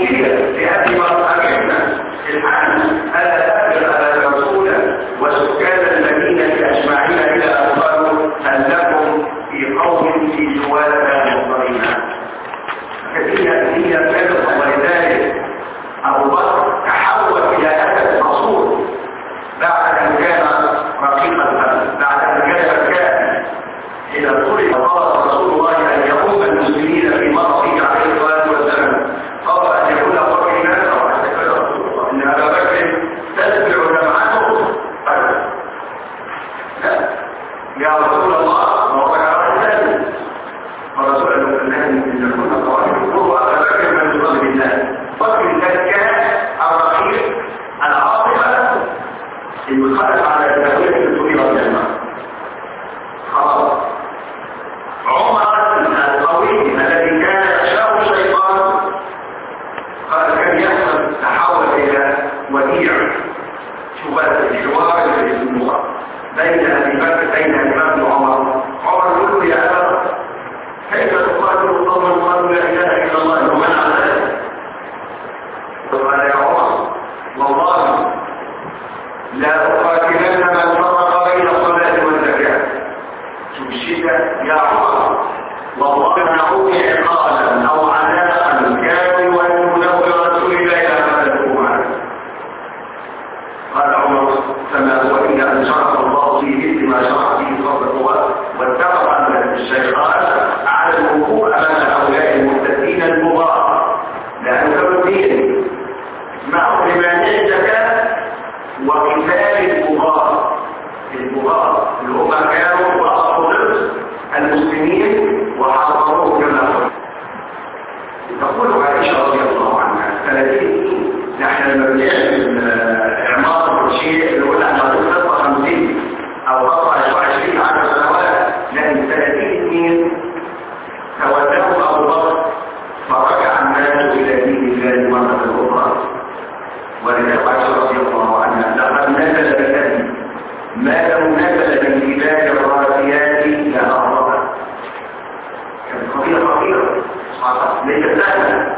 أوتي لأجل مرحبنا الآن ألا تقدر على الرسول وسكان المدينة أجمعين إلى أن قالوا هل لكم في قوم في جوالنا مضطرين هي كانت ولذلك أبو بكر تحول إلى أسد مصور بعد أن كان رقيق القلب، بعد أن كان الكافر إذا طلب قال رسول الله أن يقوم المسلمين في مرضه عليه الصلاة والسلام قال أن يكون قرر الناس أو أن يكون رسول الله إن أبا بكر تتبع جمعته قال لا يا رسول الله وقد عرفت ورسول الله أن يكون قوانين هو أبا بكر من يصلي بالناس وفي ذلك الرقيق العاطفة المخالف على التهوية الكبيرة من الماء خلاص. عمر الطويل الذي كان يخشاه الشيطان قال كان يحصل تحول إلى وديع الحوار المصاب بين أبي بكر بين الإمام وعمر. عمر يقول له يا أبا كيف تقاتل قوم قالوا لا إله إلا الله ومن على ذلك؟ قال يا عمر والله لا أقاتلن من فرق بين الصلاة والزكاة. شوف الشدة يا عمر والله منعوني عقالا أو عناء كانوا يولون برسول الله إلى ما تدعو معه. قال عمر فما هو إلا أن شرح الله فيه مثل ما شرح فيه فضل الله واتفق أن الشيطان على الوقوف أمام هؤلاء المرتدين المضاعف لأن كانوا دين معهم لمانع الزكاة وقتال البغاة اللي هم كانوا وقفوا ضد المسلمين وحاصروه كما قلت. تقول عائشة رضي الله عنها 30 نحن المبنيين إعمار الشيء اللي قلنا احنا تخطى 50 أو تخطى 20 10 سنوات لأن 30 سنين تولاه أبو بكر فرجع الناس إلى دين الله مرة أخرى. ولذلك عائشة رضي الله عنها لقد نزل بكذب ما لو نزل من جبال الراسيات لأرضها. كانت قضية خطيرة ليست سهلة.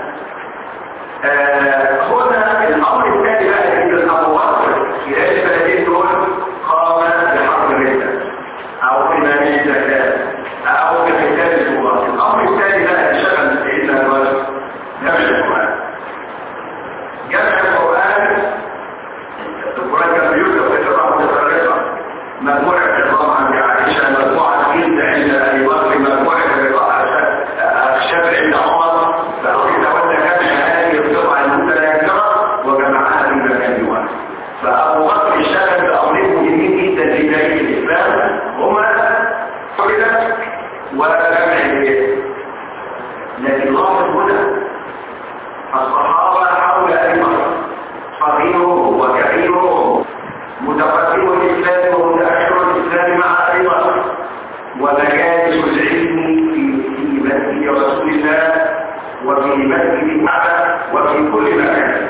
هنا الأمر الثاني بقى في أبو بكر في هذه البلدين دول قام بحرب الردة أو بمنع الزكاة أو بقتال البغاة. الأمر الثاني بقى شغل سيدنا الرجل جمع القرآن. جمع القرآن كان بيوسف في الرحمة الثالثة مجموعة الرضا عند عائشة مجموعة جلد عند أبي بكر مجموعة الرضا الشافعي عند عمر فأخذ تولى جمع هذه القطع المتناثرة وجمعها في مكان واحد. فأبو بكر اشتغل بأمرين مهمين جدا في تاريخ الإسلام هما حلة وجمع البيت. لكن لاحظ هنا الصحابة حول أبي بكر صغيرهم وكبيرهم متقدم الإسلام ومتأخر الإسلام مع أبي بكر ومجالس العلم في مسجد رسول الله وفي مسجد الكعبة وفي كل مكان.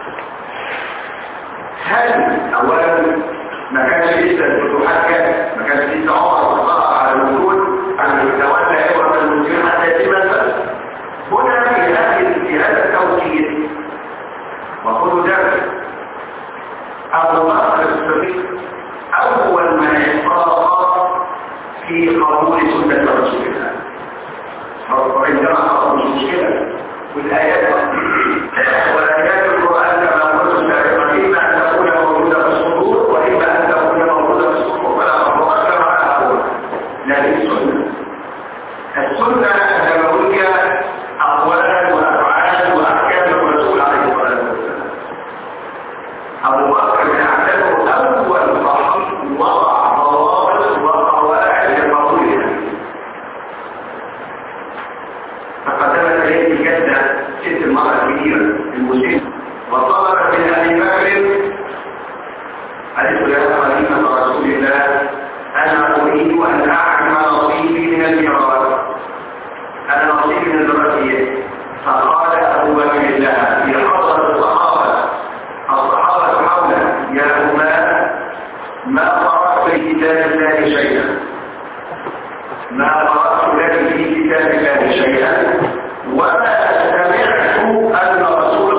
هل أولا ما كانش لسه الفتوحات كانت ما كانش لسه عمر وصار على الوجود أن يتولى إخوة المسلمين حتى يتم الفتح. هنا في هذا التوكيد وكل ذلك أبو بكر الصديق أول من احترق في قبول سنة رسول الله. عندما حصلت المشكلة والآيات القرآن كما قلت سابقا إما أن تكون موجودة في الصدور وإما أن تكون موجودة في الصدور فلا مفروض كما أقول. لكن السنة النبوية أقوالا وأفعالا وأحكام الرسول عليه الصلاة والسلام. أبو بكر يعتبر أول صحابي وضع ضوابط وقواعد لقبولها. فقدمت إليه جدة ست المرأة الكبيرة المسلمة وطلبت من أبي بكر قالت يا خليفة رسول الله أنا أريد أن أعلم نصيبي من الميراث. أنا نصيبي من الوصية. فقال أبو بكر لها في حضرة الصحابة حوله يا أمة ما قرأت في كتاب الله شيئا وما سمعت أن رسول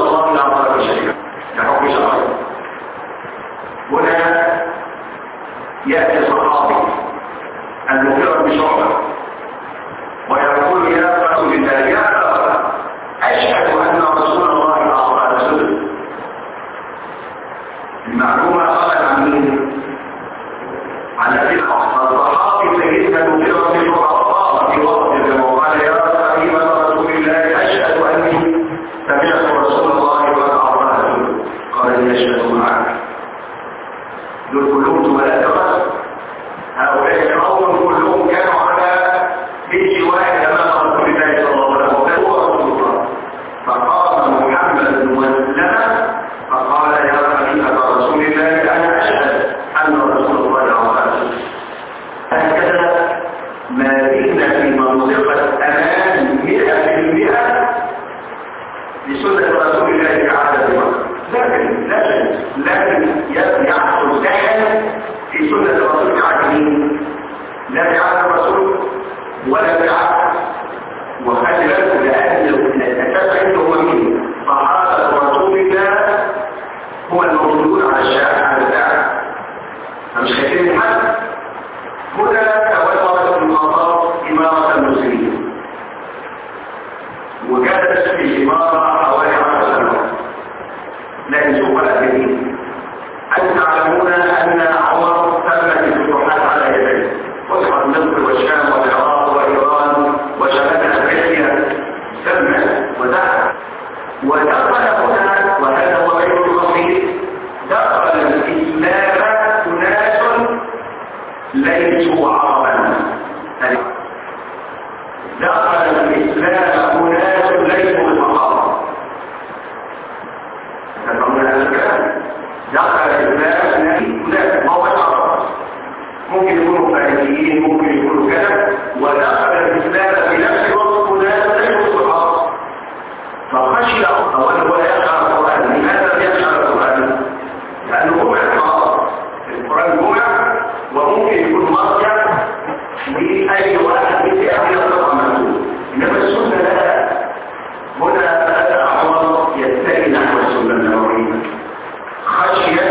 الإمارة حوالي 10 سنوات، لكن سوف الأكاديمي أن تعلمون أن عمر تمت الفتوحات على يديه، فتحت مصر والشام والعراق وإيران وشمال أفريقيا، تمت ودخل هنا، وهذا هو غير البسيط، دخل الإسلام أناس ليسوا عربا، دخل الإسلام أناس ليسوا بالصحابة، تفهمون هذا الكلام؟ دخل الإسلام أناس ما هو عرب، ممكن يكونوا فارسيين، ممكن يكونوا كذا، ودخل الإسلام في نفس الوقت أناس ليسوا بالصحابة، فخشي أولا هو يشعر القرآن. لماذا يشعر القرآن؟ لأنه جمع القرآن جمع، وممكن يكون مرجع لأي واحد من أهل الطبع مكتوب، إنما السنة لا. هنا بدأ عمر يتجه نحو السنة النبوية خشية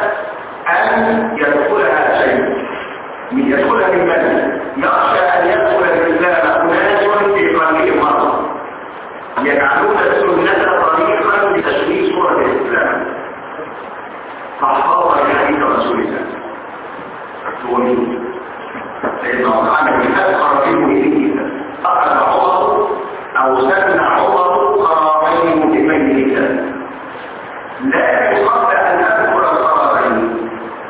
أن يدخلها شيء، يدخلها من بلد، يخشى أن يدخل الإسلام أناس في قلبهم مرض يجعلون السنة طريقا لتشويه صورة الإسلام، فاحفظ حديث رسول الله. هو مين؟ سيدنا عمر من أذكر في مهمه أخذ عمر أو سن عمر قرارين مهمين جدا، لكن قبل أن أذكر القرارين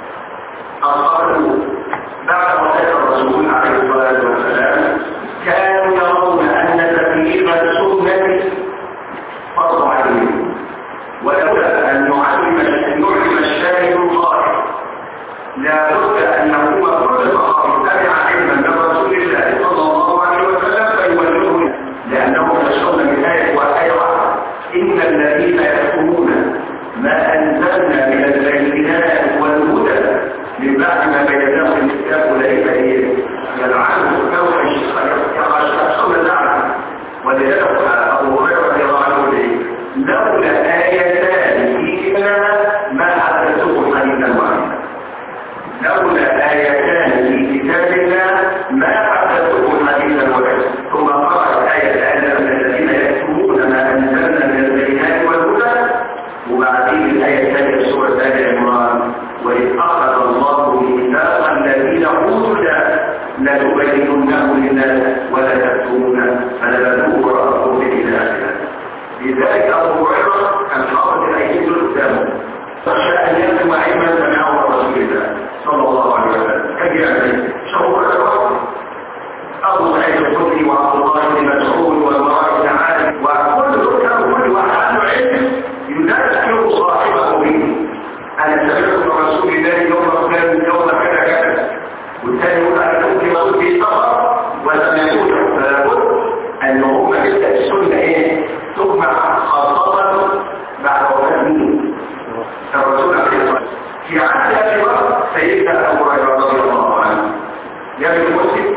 القرار بعد وفاة الرسول عليه الصلاة والسلام كانوا يرون أن تبليغ السنة فرض عليهم، ولولا أن نعلم الشاهد الغائب لا بد أن يكون كل صحابي تبع علما من رسول الله صلى الله عليه وسلم فيولوه، لأنهم يشعرون بالآية وآية واحدة: إن الذين يكتمون ما أنزلنا من البينات والهدى من بعد ما بيناه الكتاب أولئك يلعنهم كوحش يخشون اللعنة. ولذلك أبو هريرة رضي الله عنه لولا آيتان في كتابنا ما حدثوه حديثا واحدا، لولا آيتان في كتابنا ما حدثوه حديثا واحدا. ثم قرأت آية أن الذين يكتمون ما أنزلنا من البينات والهدى، وبعدين الآية الثانية سورة آل عمران: وإذ أخذ الله ميثاق الذين أوتوا لتبيننه للناس ولا تكتمونه فنبذوه وراء إلى آخره. لذلك أبو هريرة كان حاطط الأيدي قدامه، خشى أن يكتم علما سمعه رسول الله صلى الله عليه وسلم. كيف يعني؟ شهور الرسول أبو سعيد الخدري وعبد الله بن مسعود والبراء بن عازب كل واحد عنده علم يذكر صاحبه به. أنا سمعت من رسول الله يوم فلان يوم كذا كذا، والثاني يقول أنا كنت موجود في سفر ولم يكن، فلا بد أن هم تبدأ السنة تجمع خاصة بعد وفاة مين؟ الرسول عليه الصلاة والسلام. في عهد أبي بكر سيدنا أبو هريرة رضي الله عنه جاء المسجد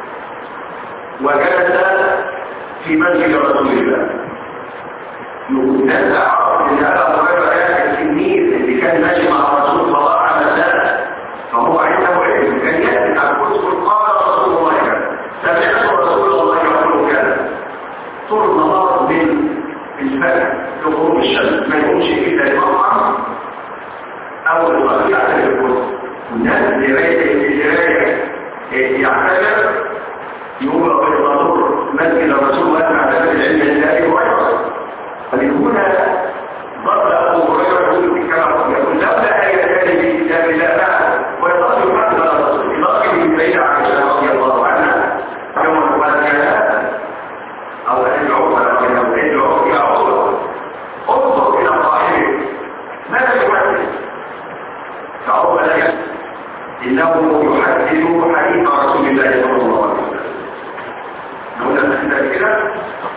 وجلس في مسجد رسول الله، الناس عرفوا ان ابو هريره التلميذ اللي كان ماشي مع الرسول صباح مساء، فهو عنده علم، كان ياتي على الكتب قال رسول الله كذا، سمعت رسول الله يقول كذا، طول النهار من الفجر لغروب الشمس ما يكونش الا المطعم او الطريق على الكتب. الناس اللي يعتبر يوم بالضرور مسجد الرسول واسمع ذلك العلم الذي ويحصل. فمن هنا ضرب أبو هريرة يقول لولا آيتان في كتاب الله بعد، ويظل يحدث الرسول إضافه من بين عائشة رضي الله عنها يوم القيامة أو أدعو يا عمر انظر إلى صاحبك ماذا يحدث؟ فعمر لك إنه يحدث حديث رسول الله صلى الله عليه وسلم. هنا نحن كده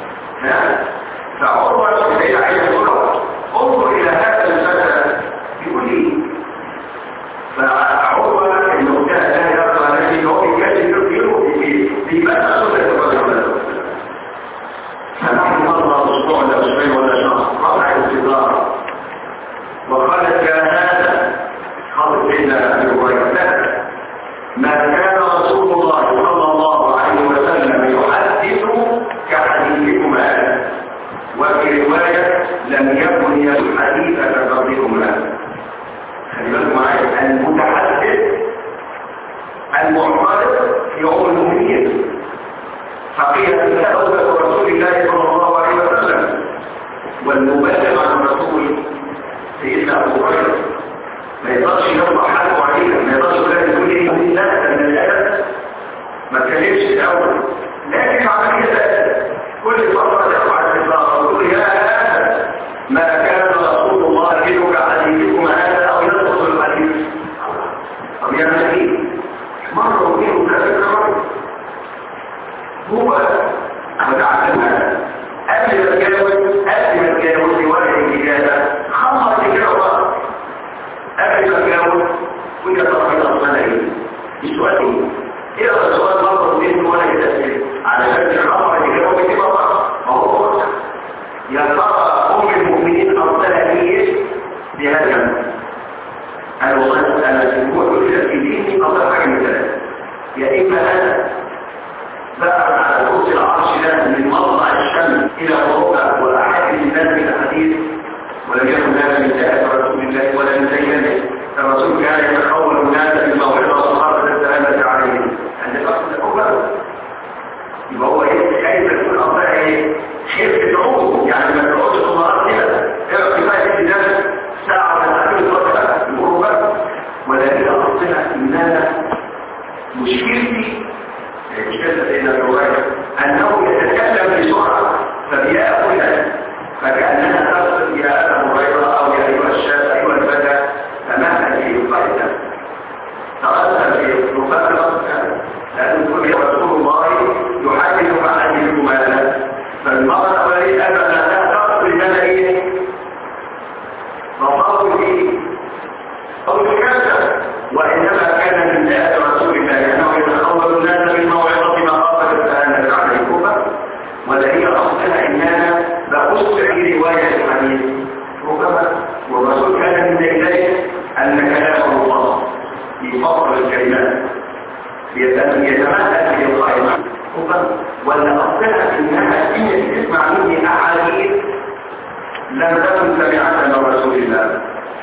فعمر سيد عليه الصلاة انظر إلى هذا الفتى يقول لي، فعمر إنه كان لا يرضى نفسه هو يكلم في ماذا سنة الرسول، فنحن نظر أسبوع ولا أسبوعين ولا شهر رفع الانتظار وقالت يا هذا خاطب بيننا أبي هريرة ما كان رسول الله صلى الله عليه وسلم يحدث كحديثكم هذا، وكان وفي رواية لم يكن الحديث كقولكم هذا. خلي بالكم معايا، المتحدث المعترض يوم المؤمنين حقيقة تأوذ رسول الله صلى الله عليه وسلم، والمبالغ عن الرسول سيدنا أبو هريرة ما يقدرش يطلع حاله عليها، ما يقدرش يقول ايه لا من الأدب ما تكلمش الأول، لكن عملية الأدب كل فترة يرفع الإطلاق ويقول يا أسد ما كان رسول الله يدعو حديثكم هذا أو يدخل الحديث. طب يعمل ايه؟ مرة واثنين وثلاثة هو متعلم هذا قبل ما تجاوز رواية الإجابة خلص الإجابة قبل ما تجاوز وانت تفضل أصلا ايه؟ السؤال ايه السؤال مرة واثنين ولا يتأثير على شكل خطر الإجابة بكتبه ما هو يا ترى أم المؤمنين أرسلها ليه بهذا الوصف أنا هو كل في ديني أفضل حاجة مثلا يا إما أنا بقى على كرسي العرش ده من مطلع الشمس إلى غروبها وأحد الناس بالحديث ولم يكن هذا من جهة رسول الله ولا من زينه. الرسول كان يتحول الناس بالموعظة والصحابة السلامة عليهم عند الأصل الأول يبقى هو كيف يكون أفضل خير تعود يعني ما تعودش الصلاة كده كفاية الناس ساعة ولا ساعتين فترة الغروبات ولكن أصلها إنها مشكلتي سيدنا الرواية أنه يتكلم بسرعة فبيأكل فكأنها تصل يا أبا هريرة أو يا أيها الشاب أيها الفتى تماما في القاعدة ترسل في مفكرة لأن كل رسول الله يحدث عن حديثكم هذا فالمرأة ولي أبا لا تقصد لنا إيه فصاروا فيه أو الكاسة وإنما كان من جهة رسول الله أنه يتخول الناس بالموعظة مخافة التهانة عليكم ولا هي أصلها إننا بقص في رواية الحديث والرسول كان من ذلك أن كلام الله في فضل الكلمات يتمثل في القائمة ولا أصلها إنها إن تسمع مني أحاديث لم تكن سمعتها من رسول الله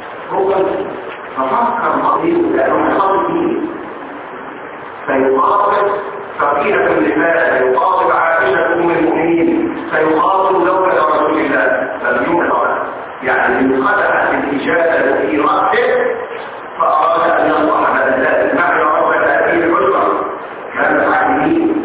ففكر مريض لأنه يخاطب فيخاطب فقيرة النساء فيخاطب عائشة أم المؤمنين فيخاطب زوجة رسول الله فلم يمنع يعني من خدعة الإجابة في رأسه فأراد أن يصلح هذا ذات معنى رب هذه الحجرة كان عالمين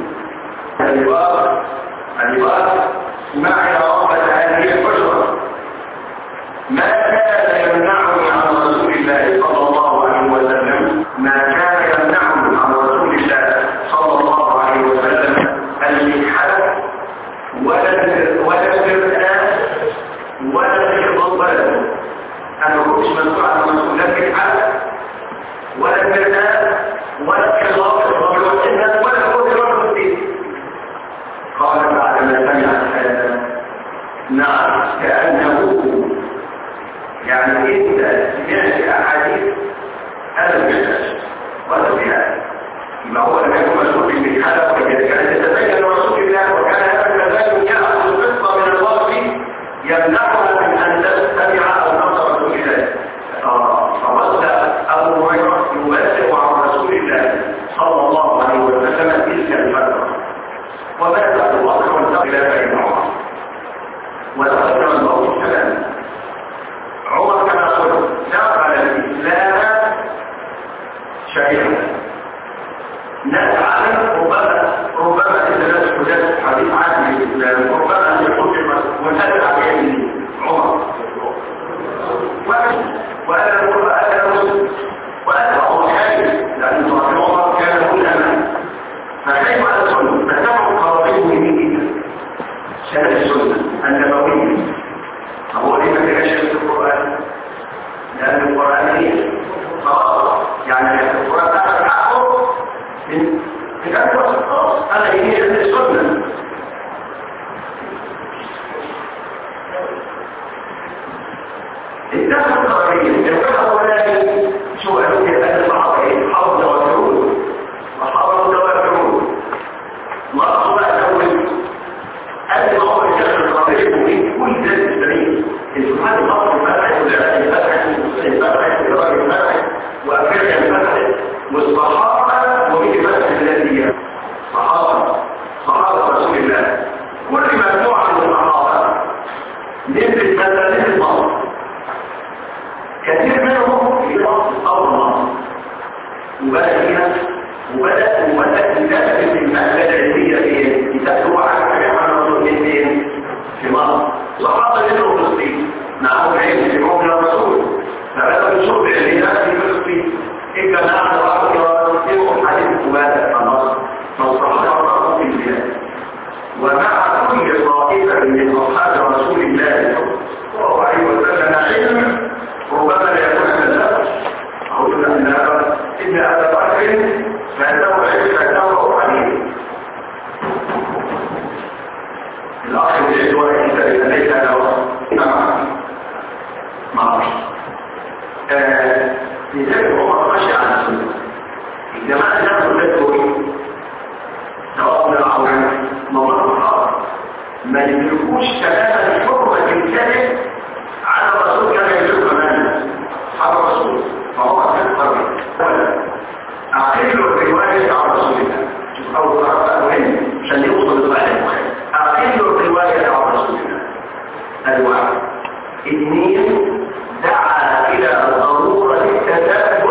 الإبارة معنى رب هذه الحجرة ما كان يمنعني عن رسول الله صلى الله عليه وسلم ما كان يمنعني عن رسول الله صلى الله عليه وسلم المنحل ولا الارتداد ولا الغضب أنا كنتش مسؤول عن مسؤوليات الحل ولا الارتداد ولا الخلاف الناس ولا كل رجل فيه قال بعد ما سمع هذا نعم كأنه يعني انت سمعت احاديث هذا المثال ولا بهذا ما هو لم يكن مسؤول بالحلف كانت تتبين رسول الله وكان هذا كذلك ياخذ قصه من الوقت يمنعها من ان تستمع او تنظر رسول الله فرد ابو هريره يبلغ عن رسول الله صلى الله عليه وسلم تلك الفتره ومات ابو بكر وانتقل الى عمر وتقدم الموت السلام عمر كما قلت نقل الإسلام شريعة نسعى ربما الثلاث حدث حديث عن الإسلام ربما يقول والهدف عليه عمر وأنا مسلم وأنا هو حاجز لأن عمر كان يقول أمان فكيف على السنة فتبع قرابيه من جدا شهد السنة النبوية هو ليه ما كانش في القرآن لأن القرآن هي خلاص يعني القرآن أخذ حقه من كتاب خلاص أنا هي السنة الدخل القرآنية الوجه الأولاني سؤالوا يسأل الصحابة حفظ وفرود وحفظ وفرود وأصبح أول قبل ما هو الدخل القرآني من كل نزل مثلا نزل مصر كثير منهم في مصر أول مصر وبدأ فيها وبدأ يتابع المادة العلمية فين؟ يتابعوا على حاجة عن الرسول فين؟ في مصر وحاطة منه فلسطين معهم العلم في موضع الرسول فبدأوا يشوف العلميات في فلسطين الجماعة الرابطة يوم حديث مبادئ في مصر فالصحابة رفضوا في البلاد ومع كل طائفة من أصحاب رسول الله صلى الله عليه وسلم علم ربما لا يكون هذا أقول أن ابن أبي بكر فأنه علم فأنه عليم الأخ الإجوار إذا ليس له معرفش لذلك هو ماشي على السنة الجماعة نفسه ذاته سواء من العوام ممر ما يملكوش تماما حرمة الكذب على الرسول كما يملك من أصحاب الرسول فهو في القرن أقل الرواية عن رسول الله أو طرف مهم عشان يوصل للغاية أقل الرواية عن رسول الله الواحد اثنين دعا إلى ضرورة التثبت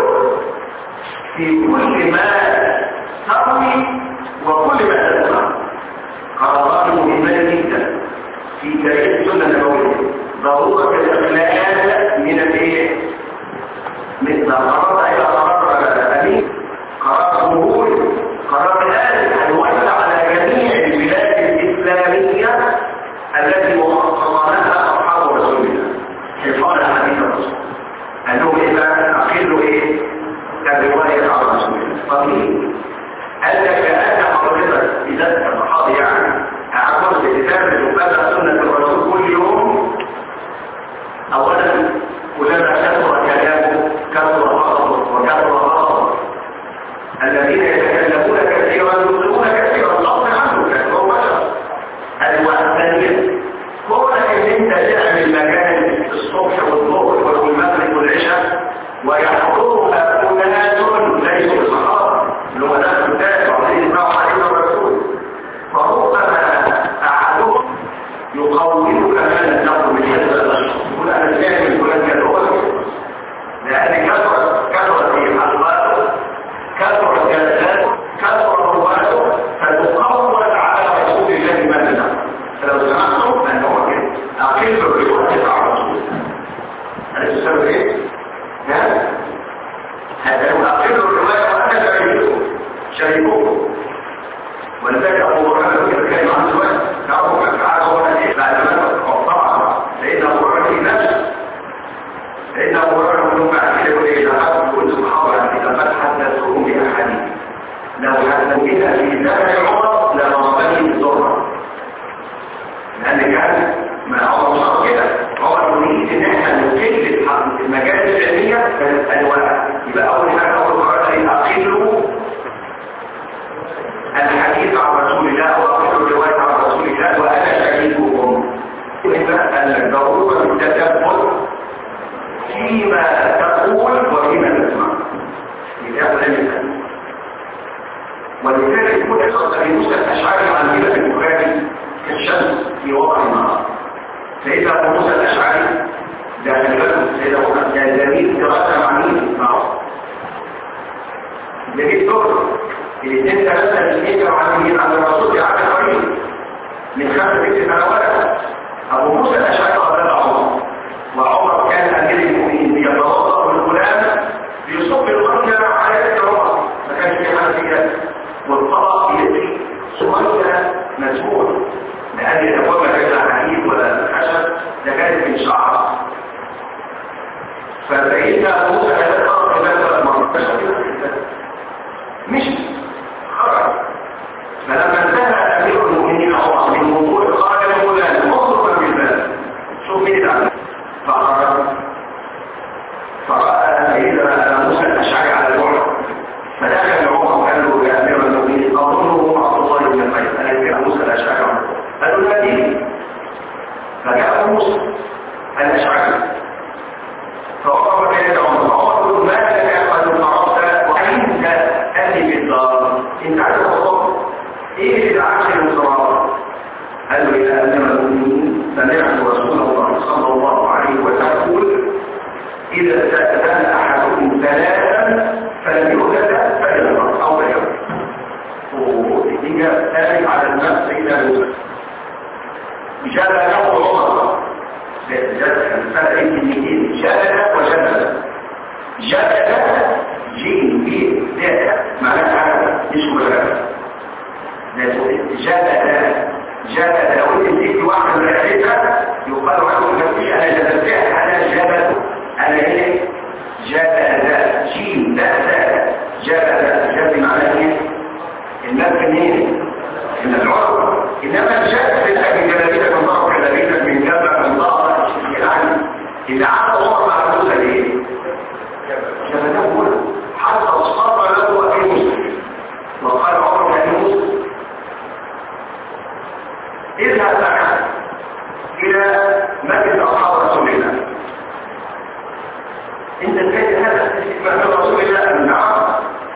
في كل ما تروي وكل ما تسمع قرارات مهمة جدا في تاريخ السنة النبوية ضرورة الإخلال من الايه؟ مثل قرار إلى قرار أمين قرار ظهور قرار الآن هنوزع على جميع البلاد الإسلامية التي وصلناها أصحاب رسول الله حفاظا حديث الرسول أنه إذا أقل إيه؟ كالرواية على رسول الله طبيعي أنك أنت حضرتك إذا الصحابي يعني أعقل الكتاب وبدأ سنة الرسول كل يوم أولا كلما كثر كلامه كثر غضبه وكثر غضبه الذين يتكلمون كثيرا يقولون كثيرا غضب عنه كثيرا بشر الوحدانية كونك ان انت تعمل مكان الصبح والظهر والمغرب والعشاء ويحضرها اناس ليسوا الصحابه اللي هو ناس متابع وعليه يسمعوا عليه الرسول فربما احدهم يقومك ما لم تقل من هذا الاشخاص يقول انا سامع فلان كالهول لان كثرت في حلقاته كثرت جلساته كثر رواته فتقوم على رسول الله ما لم فلو سمعتم ان هو كده اقل الروايه على رسول الله هل تسمى ايه؟ هذا لو اقل الروايه وانا شريكوه ولذلك ابو هريره كان عنده الوقت تعرفوا كيف فعل هو بعد ما طبعا لان ابو هريره نفسه لان ابو هريره من بعد كده اذا حدث كل الصحابه اذا حدثوهم باحاديث لو حدثوها في زمن عمر لضربني بالضرر لان كان ما عمر صار كده عمر يريد ان احنا نكلف المجالس العلميه كانت انواع يبقى اول حاجه اول قرار اقلوا الحديث عن رسول الله واقلوا الروايه عن رسول الله وانا شريككم ان ضروره التثبت فيما تقول وفيما تسمع لذلك لم ولذلك يكون اصلا في موسى الاشعري عن مله البخاري كالشمس في وضع النهار سيدنا ابو موسى الاشعري داخل البلد سيدنا ابو موسى الجميل دراسه مع مين معه جميل دور الاثنين ثلاثه الاثنين عن الرسول عن قريب من 5 سنوات ابو موسى الاشعري قبل عمر وعمر كان امير المؤمنين يتوضا بالغلام ليصب الغنى على يد عمر ما كانش في حنفيات والطبق يدري صغيره مسموع لان الابواب ما كانت حديد ولا خشب ده كانت من شعر فسيدنا ابو موسى هيتقرب الى المرض مش خرج فلما انتهى امير المؤمنين عمر من موضوع قال لفلان مصرفا بالباب شوف مين ده فخرج فراى سيدنا ابو موسى الاشعري على الوعد فدخل عمر وقال له يا امير المؤمنين اظنه عبد الله بن قيس انا في ابو موسى الاشعري قال له ناديه فجاء ابو موسى الاشعري فوقف بين عمر قال ما لك قد عرفت وانت اتي بالدار انت عارف الصبر ايه اللي دعاك للصلاه قال له يا امير المؤمنين سمعت رسول الله الفرق بين الكلمتين جبل وجبل. جبل جيم بي ذات معناها حاجه اسمه جبل. جبل لو انت تديك واحده من الحته يقال عنه نفسي انا جبلتها انا جبل انا ايه جبل جيم لا جبل معناها ايه الناس منين من العرب. انما الجبل من جبلتك من ضرب جبلتك من جبل من ضرب يعني اذا عاد عمر مع موسى ليه جبل هو حتى اصطفى له اخي موسى وقال عمر لاخي موسى اذهب معنا الى مسجد اصحاب رسول الله. انت تجد هذا استثناء من رسول الله ام نعم؟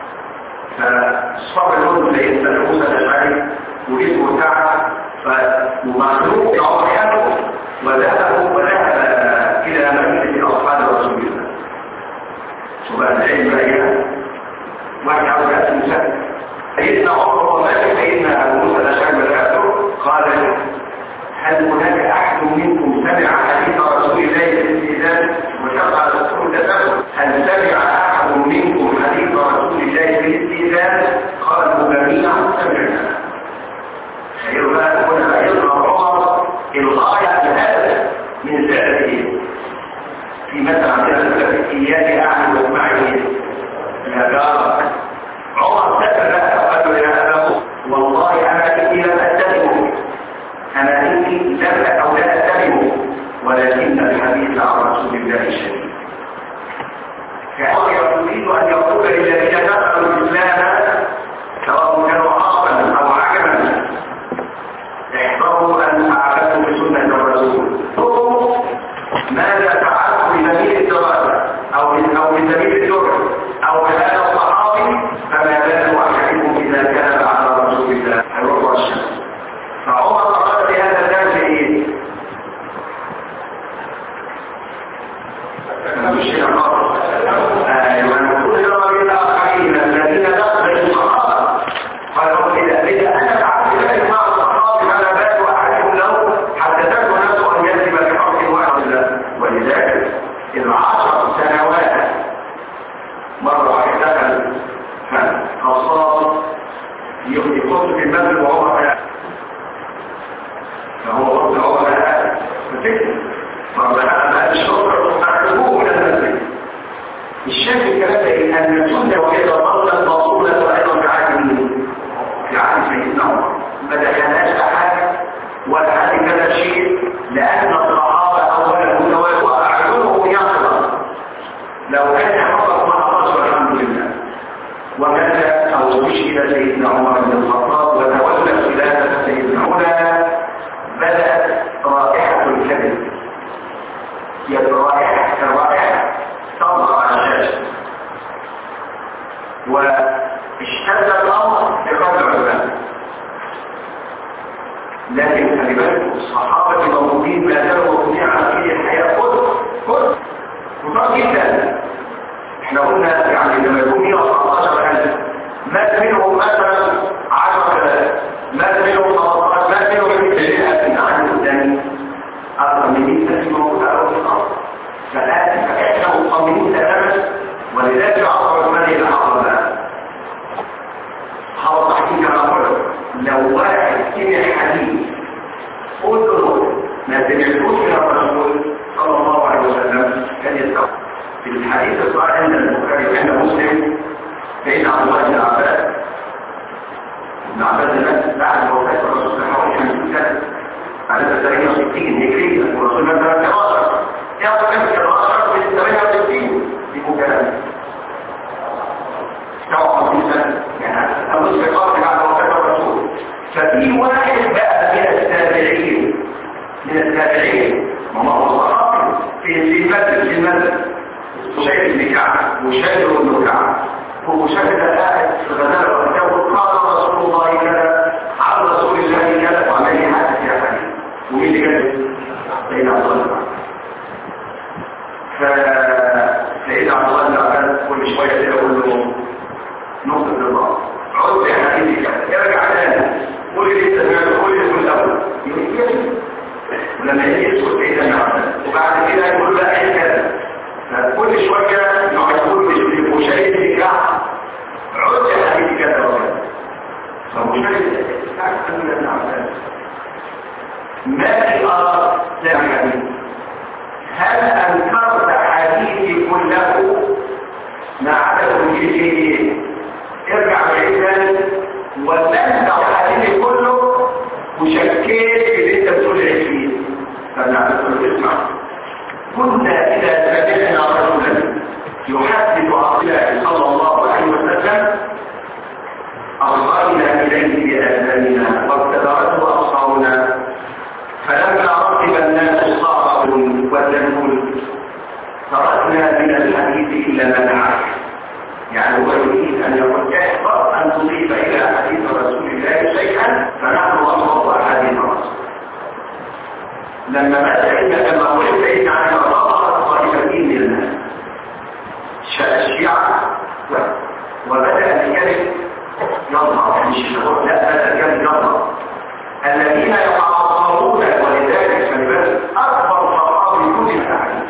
فصار الهدن ليسأل موسى الاشعري وجسمه بتاعها فمعلوم عمر حاله وذهب الى مسجد اصحاب رسول الله. سبحان العلم ايام واحد عاوز موسى سيدنا عمر ومالك سيدنا موسى الاشعري بالكاتب قال هل هناك احد منكم سمع حديث رسول الله في الاستئذان وشرع رسول الله؟ هل سمع احد منكم حديث رسول الله في الاستئذان؟ قالوا جميعا سمعنا. خير ما هنا يظهر عمر الغايه هذا من ذاته في مثل عندنا اياك اعمل واسمعي يا جار. عمر سأل قال يا ابا والله انا اني لم اتهمه انا اني لم او لا اتهمه ولكن الحديث عن رسول الله شديد. فعمر يريد ان يقول للذين دخلوا الاسلام سواء كانوا عربا او عجما احذروا ان اعلموا بسنه الرسول. ماذا فعلت بسبيل الدراسه او بسبيل الجرم او بهذا الصحابي فما بال احدكم اذا كان على رسول الله الروح والشمس. فعمر اراد بهذا الناس ايه؟ مش خالص. ونقول للرجل الاخرين الذين دخلوا الصحابه قالوا اذا انا فعلت ذلك مع الصحابه فما بال احدكم له حدثته نفسه ان يكذب بحق واحد. ولذلك اذا 10 سنوات مره واحده دخل خصاص يقص في المسجد وهو حياة فهو رب العمر فتكتب فربنا الشرطة أخذوه إلى المسجد. الشاهد الكلام ده أن السنة وإذا ظلت موصولة وأيضا في عهد سيدنا عمر ما دخلناش حاجة ولا حد كذا شيء لأن الصحابة أولا متوازن وأعينهم يقظة. لو كان حصل ما حصلش والحمد لله. وكذا أو مشكلة سيدنا عمر بن الخطاب وتولى خلافة سيدنا هنا بدأت رائحة الكذب. الرائحة تظهر على الشاشة واشتد الأمر بقدر العلماء. لكن خلي بالكم الصحابة الموجودين ما زالوا موجودين على سبيل الحياة كل كتار جدا. احنا قلنا يعني لما يكون 119,000 مات منهم مثلا 10,000 مات منهم 15 مات منهم 20,000 عنده قدامي اكثر من 100,000 موجود على وجه الارض. فاحنا مطمئنين تماما ولذلك عصر المالي اللي حصل ده حصل تحكيم كما قلت لو واحد سمع حديث قلت له ما سمعتوش من الرسول صلى الله عليه وسلم كان يستوعب. في الحديث الصحيح عند البخاري عند مسلم بين عبد الله بن عباس بعد وفاة الرسول حوالي 50 سنة على 63 هجرية والرسول مثلا 11 ياخد 11 من 68 دي مكالمة 57 سنة يعني أبص في قرن بعد وفاة الرسول. ففي واحد بقى من التابعين وما هو صحابي في المسجد وشايف بن كعب وشايف بن كعب وشايف قاعد في غزاله وقال قال رسول الله كذا عن رسول الله كذا وعمل حادث يا حبيبي ومين اللي كذب؟ سيدنا عبد الله. فسيدنا عبد الله بن عباس كل شويه كده يقول له نقطه بالله عد يا حبيبي كذا ارجع تاني قول لي انت سمعت قول لي كل اول ولما يجي يسكت سيدنا عبد الله وبعد هل أنكرت حديثي كله ما عدا كل شيء؟ ارجع بعيدا ولا انت حديثي كله وشكيت في اللي انت بتقول فيه؟ فنعرف اسمع. كنا إذا سمعنا رجلا يحدث عن الله صلى الله عليه وسلم أرضينا إليه بآذاننا وابتدرته أبصارنا، فلما ركب الناس صاروا والذنون تركنا من الحديث إلا ما نعرف. يعني هو يريد أن يقول احفظ أن تضيف إلى حديث رسول الله شيئا فنحن أصبح حديث رسول. لما مات عندما قلت إن عن الرابطة طائفتين من الناس الشيعة وبدأ الكلم يظهر مش الشهور، لا بدأ الكلم يظهر الذين يتعاطرون، ولذلك فالبلد أكبر صحابي كل الأحاديث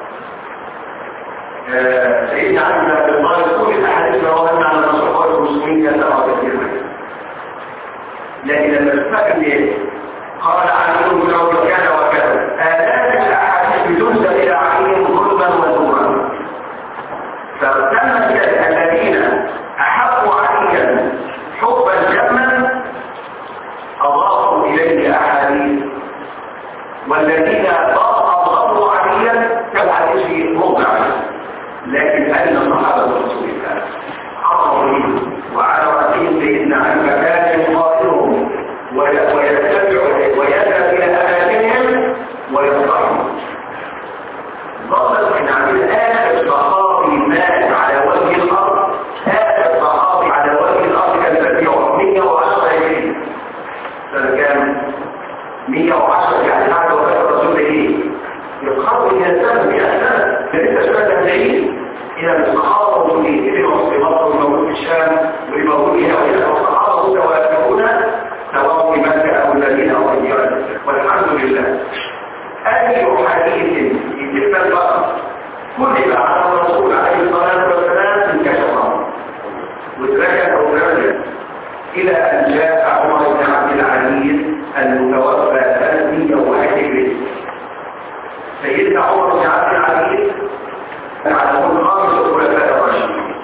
سيدنا علي بن أبي طالب كل الأحاديث رواه عن الرسول المسلمين يتراءى كثيرا، لكن لما استكمل قال علي بن أبي كان وكذا آلاف الأحاديث بتنسب إلى علي ظلما وزورا، فارتمت الذين أحبوا عليا حبا جما أضافوا إليه أحاديث، والذين أضافوا عليا كالحديث في موضع، لكن أين صحابة رسول الله عرضوا منه وعلى رأسهم سيدنا عن مكان قائلهم ويتبع ويذهب إلى أماكنهم ويصطحهم. ظلت من عن آخر صحابي مات على وجه الأرض، آخر صحابي على وجه الأرض كان تبيعه 110 يمين سنة كام؟ 110 يعني بعد وفاة الرسول إيه؟ يتخطط إلى السنة 100 سنة لسه سنة 70 إلى الصحابة والمسلمين اللي موجود في مصر والموجود في الشام واللي موجود هنا والصحابة متوافقون سواء في مكة أو المدينة أو غيرها، والحمد لله. أي حديث يتم البصر كتب على الرسول عليه الصلاة والسلام انكشف واتركه رجلا إلى أن جاء عمر بن عبد العزيز المتوفى 301 سيدنا عمر بن عبد العزيز على كل خامس الخلفاء الراشدين،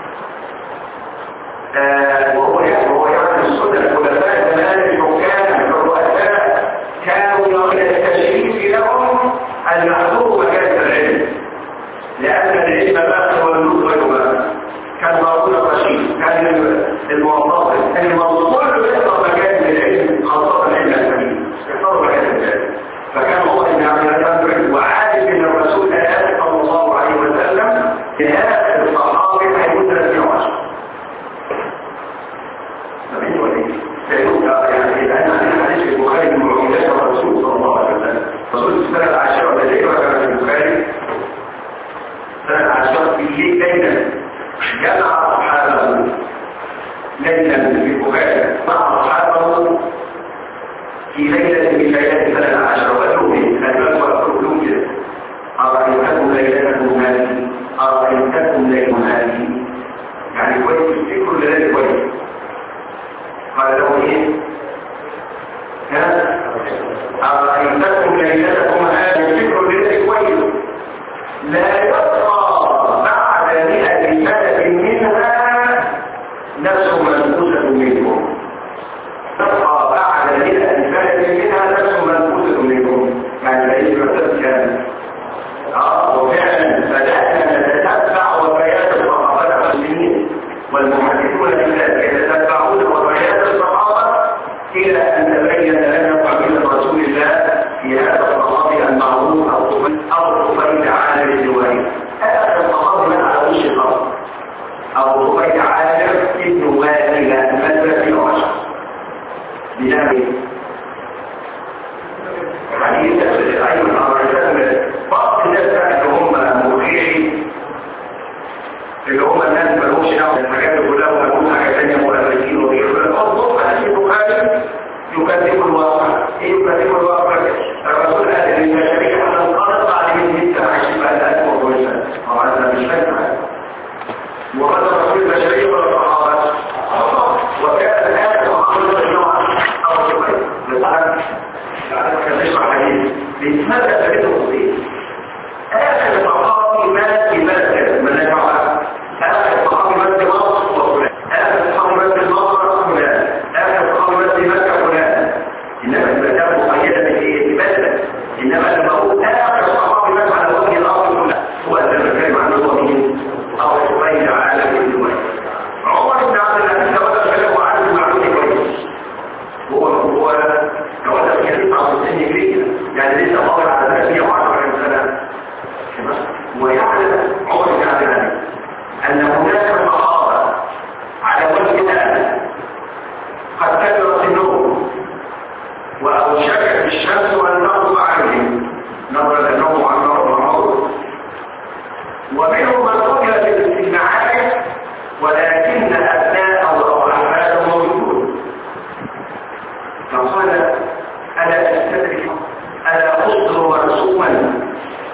وهو يعني السنة الخلفاء زمان الحكام الرؤساء كانوا يرون التشريف لهم المحظور مكان العلم، لأن العلم باقي والنور غير كان هارون الرشيد، كان المعتضد، كان المنصور يحضر مكان العلم خاصة العلم الحديث يحضر مكان العلم، فكان هو ابن عبد العزيز وعارف ان الرسول صلى الله عليه وسلم بهذا الصحابي هيكون 310 فمن وليه يعني لأن الحديث في البخاري من معجزات الرسول صلى الله عليه وسلم. الرسول في السنة العاشرة الذي كان في البخاري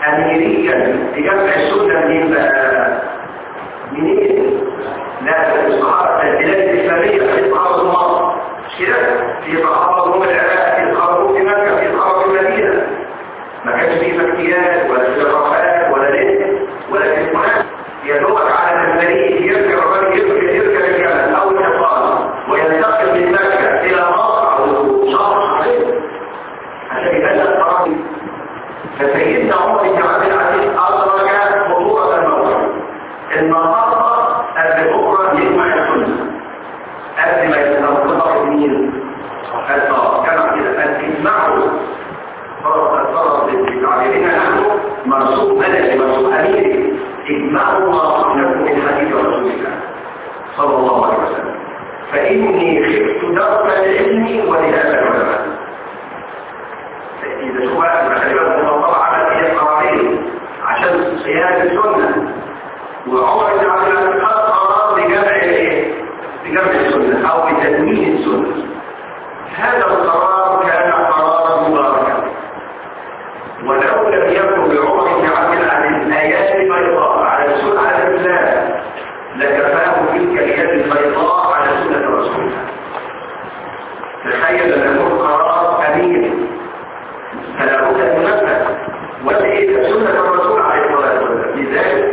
أميريا تجمع السنة منين بقى؟ منين؟ لا في الصحابة البلاد الإسلامية في صحابة مصر مش كده؟ في صحابة روم العراق في صحابة في مكة في صحابة المدينة ما كانش فيه مكيات ولا شرفات ولا ليه ولا تسمعات يدوك على المريء يركب الرجل يركب الجبل أو الحصان وينتقل من مكة إلى مصر أو شهر عشان يبلغ القرآن. فسيدنا عمر بن عبد العزيز أدرك خطورة الموضوع. النهارده قبل بكره يجمع السنة قبل ما يتنظر مين؟ كما كده تسمعوا فرض بالتعبيرين عنه مرسوم ملكي مرسوم أميري اجمعوا ما صنعوا من حديث رسول الله صلى الله عليه وسلم فإني خفت درس العلم ولهذا العلماء. إذا شو بقى الخليفة المطلع على هي القوانين عشان صيانة السنة وعمر بن عبد العزيز قرر بجمع ايه؟ بجمع السنة أو بتدوين السنة. هذا القرار كان قرارا مباركا ولو لم يكن لعمر بن عبد العزيز آيات بيضاء على سنة على الإسلام لكفاه تلك اليد البيضاء على سنة رسول الله. تخيل أن يكون قرار أمين فلا بد أن ينفذ وإذا سنة الرسول عليه الصلاة والسلام. لذلك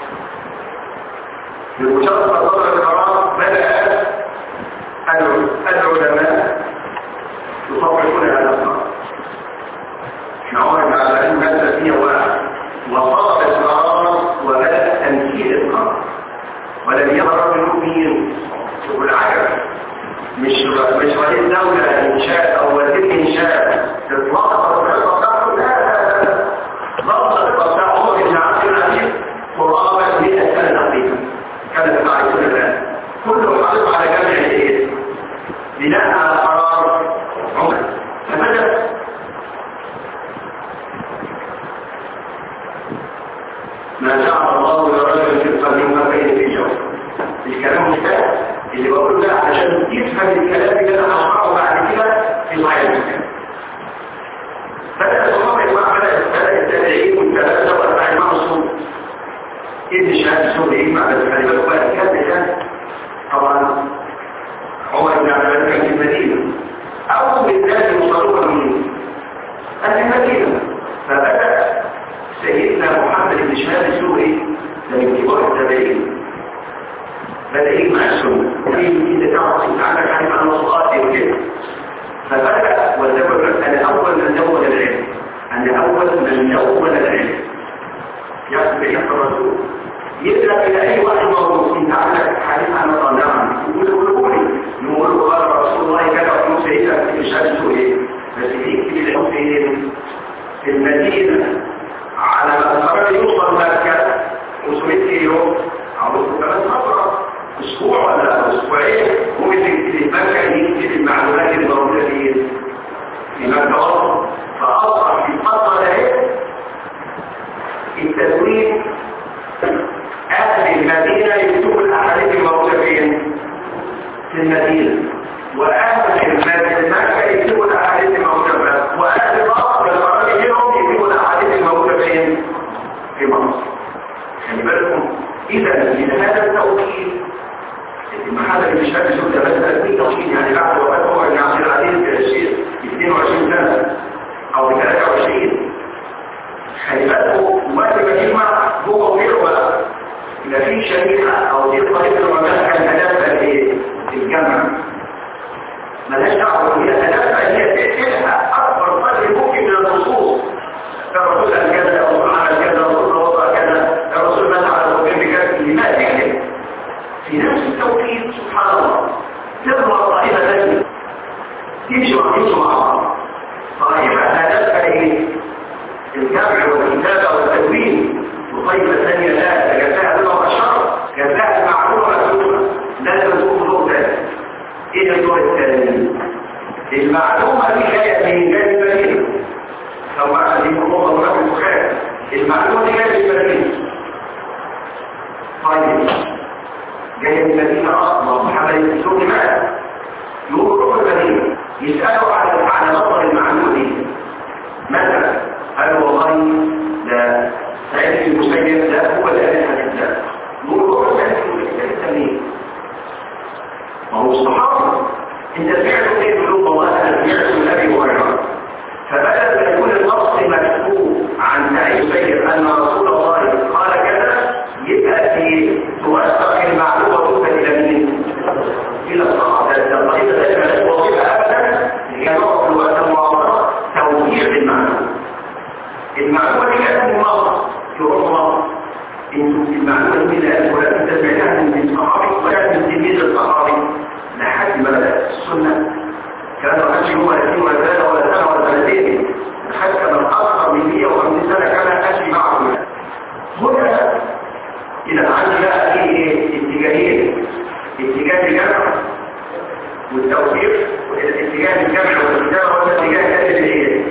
بمجرد صدر القرار بدأ العلماء يطبقون هذا القرار. عمر بن عبد العزيز مادة فيها وصدر القرار وبدأ تنفيذ القرار ولم يرى بالمؤمنين. والعجب مش رئيس دولة إنشاء أو وزير إنشاء تطلق الخطة لا ضبط الخطة عمر بن عبد العزيز قرابة 100 سنة تقريبا كانت تعرفون الآن كله حرص على جمع الايه؟ بناء على قرار عمر. فبدأ ما شاء الله لرجل في القديم مرتين في جو الكلام مستهل اللي بقول ده عشان تفهم الكلام اللي انا هشرحه بعد كده في صحيح الكلام. بدأ الصحابة يجمع بدأ التابعين والثلاثة وأربع إمام الصوت ابن شهاب السوري مع الكلمات وأكاد طبعا عمر بن عبد العزيز كان في المدينة أول الناس يوصلون من المدينة. فبدأ سيدنا محمد بن شهاب السوري من كبار التابعين بدأ يجمع السنة إذا تعرف أنت عندك حديث عن الصلاة وكده. فبدأ والدول أنا أول من دون العلم يحسب بحق الرسول يذهب إلى أي واحد موضوع أنت عندك حديث عن الصلاة يقول قال رسول الله كذا وكذا سيدنا في شهادة السوري بس يكتب الحسين في المدينة على ما قرر يوصل مكة 500 كيلو أو 3 فترة أسبوع ولا أسبوعين ممكن في مكة يكتب المعلومات الموجودة في مكة. فأصبح في الفترة ده التدوين أهل المدينة يكتبوا الأحاديث الموجودة في المدينة وأهل مكة يكتبوا الأحاديث الموجودة وأهل مصر الفرق منهم يكتبوا الأحاديث الموجودة في مصر. خلي بالكم إذا هذا التوكيل المحل اللي مش هذا شوف ده مثلا في توكيل يعني بعد وفاة عمر بن عبد العزيز بالشيء 22 سنة أو 23. خلي بالكم وقت ما يجمع هو وغيره بقى إذا في شريحة أو دي طريقة الرجال كان هدفها الجمع ملهاش دعوة هي هدفها هي تحقيقها أكبر قدر ممكن من النصوص. الرسول قال كذا الرسول عمل كذا الرسول وضع كذا الرسول مات على الرسول بكذا لما تكتب في نفس التوقيت سبحان الله تظهر طائفة ثانية يمشوا مع بعض. طائفة هدفها ايه؟ الجمع والكتابة والتدوين وطائفة ثانية لا تجزاها لها الشرع جزاها المعلومة مكتوبة لا تكون دور ثاني. ايه الدور الثاني؟ المعلومة دي جاية من جانب المدينة لو ما دي مطلوبة ونحن البخاري المعلومة دي جاية من المدينة. طيب جاية من المدينة أصلا محمد السوق مات يروحوا المدينة يسألوا على مصدر المعلومة دي مثلا قالوا والله ده يعرف انتم في المعلومة دي لأن ولكن تسمعها من الصحابي ولكن من تلميذ الصحابي لحد ما بدأت السنة كانوا أمشي هو 30 ولا 3 ولا سنة ولا سنتين حتى من أكثر من 150 سنة كان أمشي معه هنا إذا عندي بقى فيه اتجاهين اتجاه الجمع والتوفيق اتجاه الجمع والكتابة والاتجاه الثاني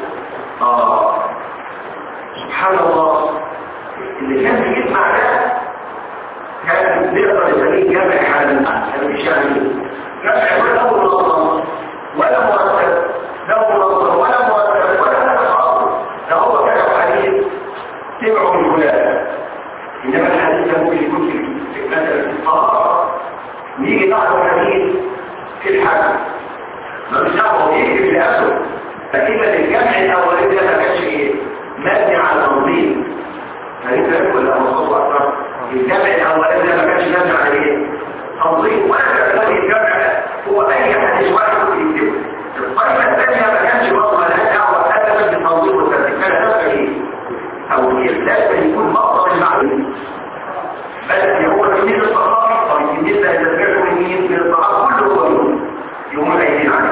سبحان الله اللي كان بيجمع ده كان بيقدر يسميه جمع حالي الشامل جمع ولا منظم ولا مرتب لا منظم ولا مرتب ولا تفاصيل ده هو كان حديث سمعه من فلان انما الحديث ده ممكن يكون في مثلا يجي بعض الحديث في الحديث ما بيشرحه يجي في الاسد فكلمه الجمع الاولي ده ما كانش ايه مبني على تنظيم هيفرق ولا مصطلح اكتر الجمع الاولاني ده ما كانش مبني على ايه تنظيم ولا كان الجمع هو اي حديث واحد يكتبه الطريقه الثانيه ما كانش برضه مالهاش دعوه ابدا بالتنظيم والترتيب كان هدفها ايه او لازم يكون مقصد المعلومه بس هو تلميذ الصحابي او التلميذ ده يتذكره من الصحابه كله هو يوم الايدين عليه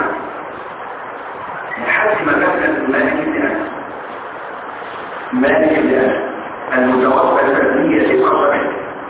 لحد ما كان مالك بن انس مالك بن انس المتوفى الفردية 79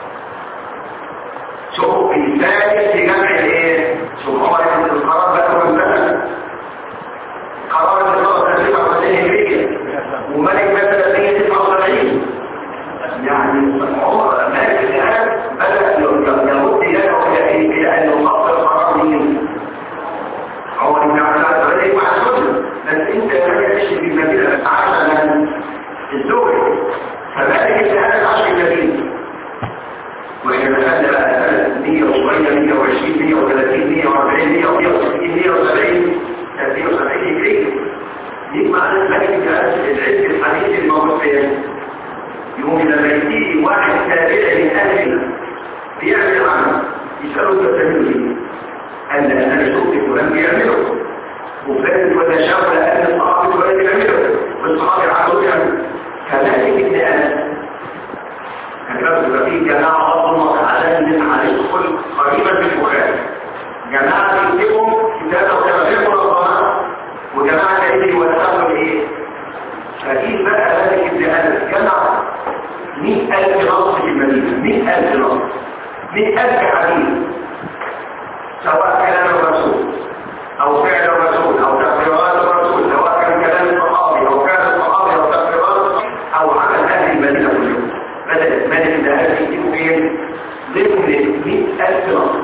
شوفوا في ثالث جمع الايه شوفوا هو القرار بقى مثلا قرار النظام 39 هجرية وملك مثلا 79 يعني عمر مالك الآن بدأ يمد يده إلى أن يخطر القرار مين عمر بن عبد العزيز مع السنة بس انت ما يعيش في المدينة عشان من الزهري فذلك الشهادة 10 مدينة وإحنا دخلنا بقى سنة 100 وشوية 120 130 140 160 170 170 هجرية دي معنى الملك العز الحديث الموجود فيه يوم لما يجي واحد تابع من أهلنا بيعمل عمل يسأله انت بتعمله ليه؟ قال لأن أنا شفت فلان بيعمله وفلان ولا شاف لأن الصحابي فلان بيعمله والصحابي عملوا يعمله كذلك ابن أنس كان في جماعة أصلا على أن هيدخل قريبا في البخاري جماعة يكتبوا كتابة وتمارين منظمة وجماعة تأتي وتأخذ إيه؟ فأكيد بقى ذلك ابن أنس جمع 100,000 نص في المدينة 100,000 نص 100,000 حديث سواء كلام الرسول أو فعل الرسول أو تقريرات الرسول سواء كان كلام الصحابي أو فعل الصحابي أو تقريرات أو عمل أهل المدينة كلهم بدأت مالك ده أهل يجيبوا فين ضمن 100,000 نص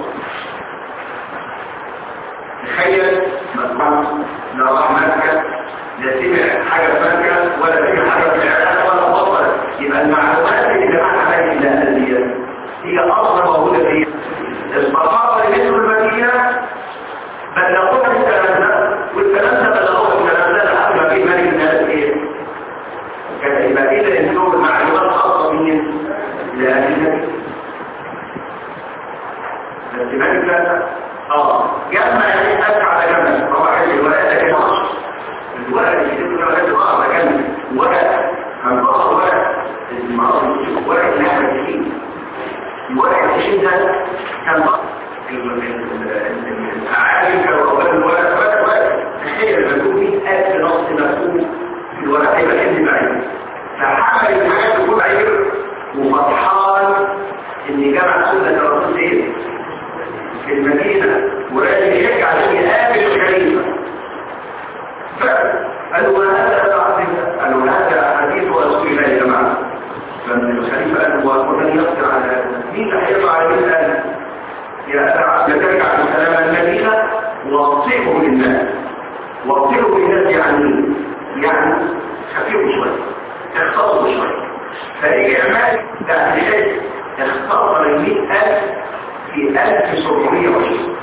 تخيل مطمئن لا راح مكة لا سمع حاجة في مكة ولا سمع حاجة في العراق ولا بطل يبقى المعلومات اللي جمعها هذه الأهلية هي أصلا موجودة فيها الصحابة اللي يدخلوا المدينة بلغوها الكلام ده والكلام ده بلغوها الكلام ده لحد ما في ملك الناس ايه؟ كان يبقى كده ينزلوا معلومات خاصة مين؟ لأهلية بس ملك ده جمع يحتاج على جمع طبعا الورقة ده كده الورقة اللي يجب أن يكون على جمع ورقة هنبقى ورقة المعروف ورقة نعمة الشيء الورقة الشيء ده كان بقى العالم كانوا أولا الورقة تخيل لما يكون 100,000 نص مفهوم في الورقة يبقى كنت بعيد فحمل الحاجات تكون عيب وفرحان إن جمع سنة الرسول ايه في المدينة ولازم يشجع عشان يقابل الخليفة فقالوا قالوا هذا حديث رسول الله يا جماعة فمن الخليفة قالوا ومن يقدر على هذا مين اللي هيطلع على الآن يا ترجع بسلام المدينة واطيعوا للناس واطيعوا للناس يعني خفيفوا شوية اختصروا شوية فرجع مالك تأثيرات اختصر 100,000 في 1720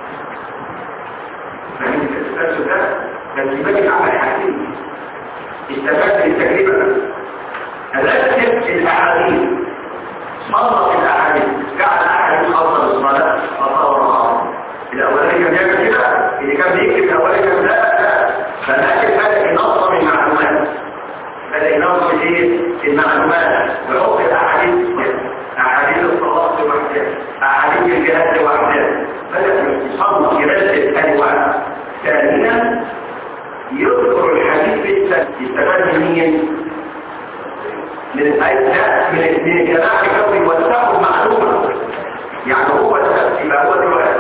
فهمت الأساس ده بس باقي عمل حاجتين استفدت التجربة رتب الأحاديث صنف الأحاديث جعل أحاديث خاصة بالصلاة أطورها الأولاني كان بيعمل كده اللي كان بيكتب الأولاني كان لا فلكن بدأ ينظم المعلومات بدأ ينظم المعلومات وعقد أحاديث الصلاة وحدها، أحاديث الجهاد وحدها، بدأ يصنف يرتب أنواع. ثانيا يذكر الحديث بالسند، يستفاد منين؟ من الأجزاء من جماعة كون يوثقوا المعلومة. يعني هو يبقى هو دلوقتي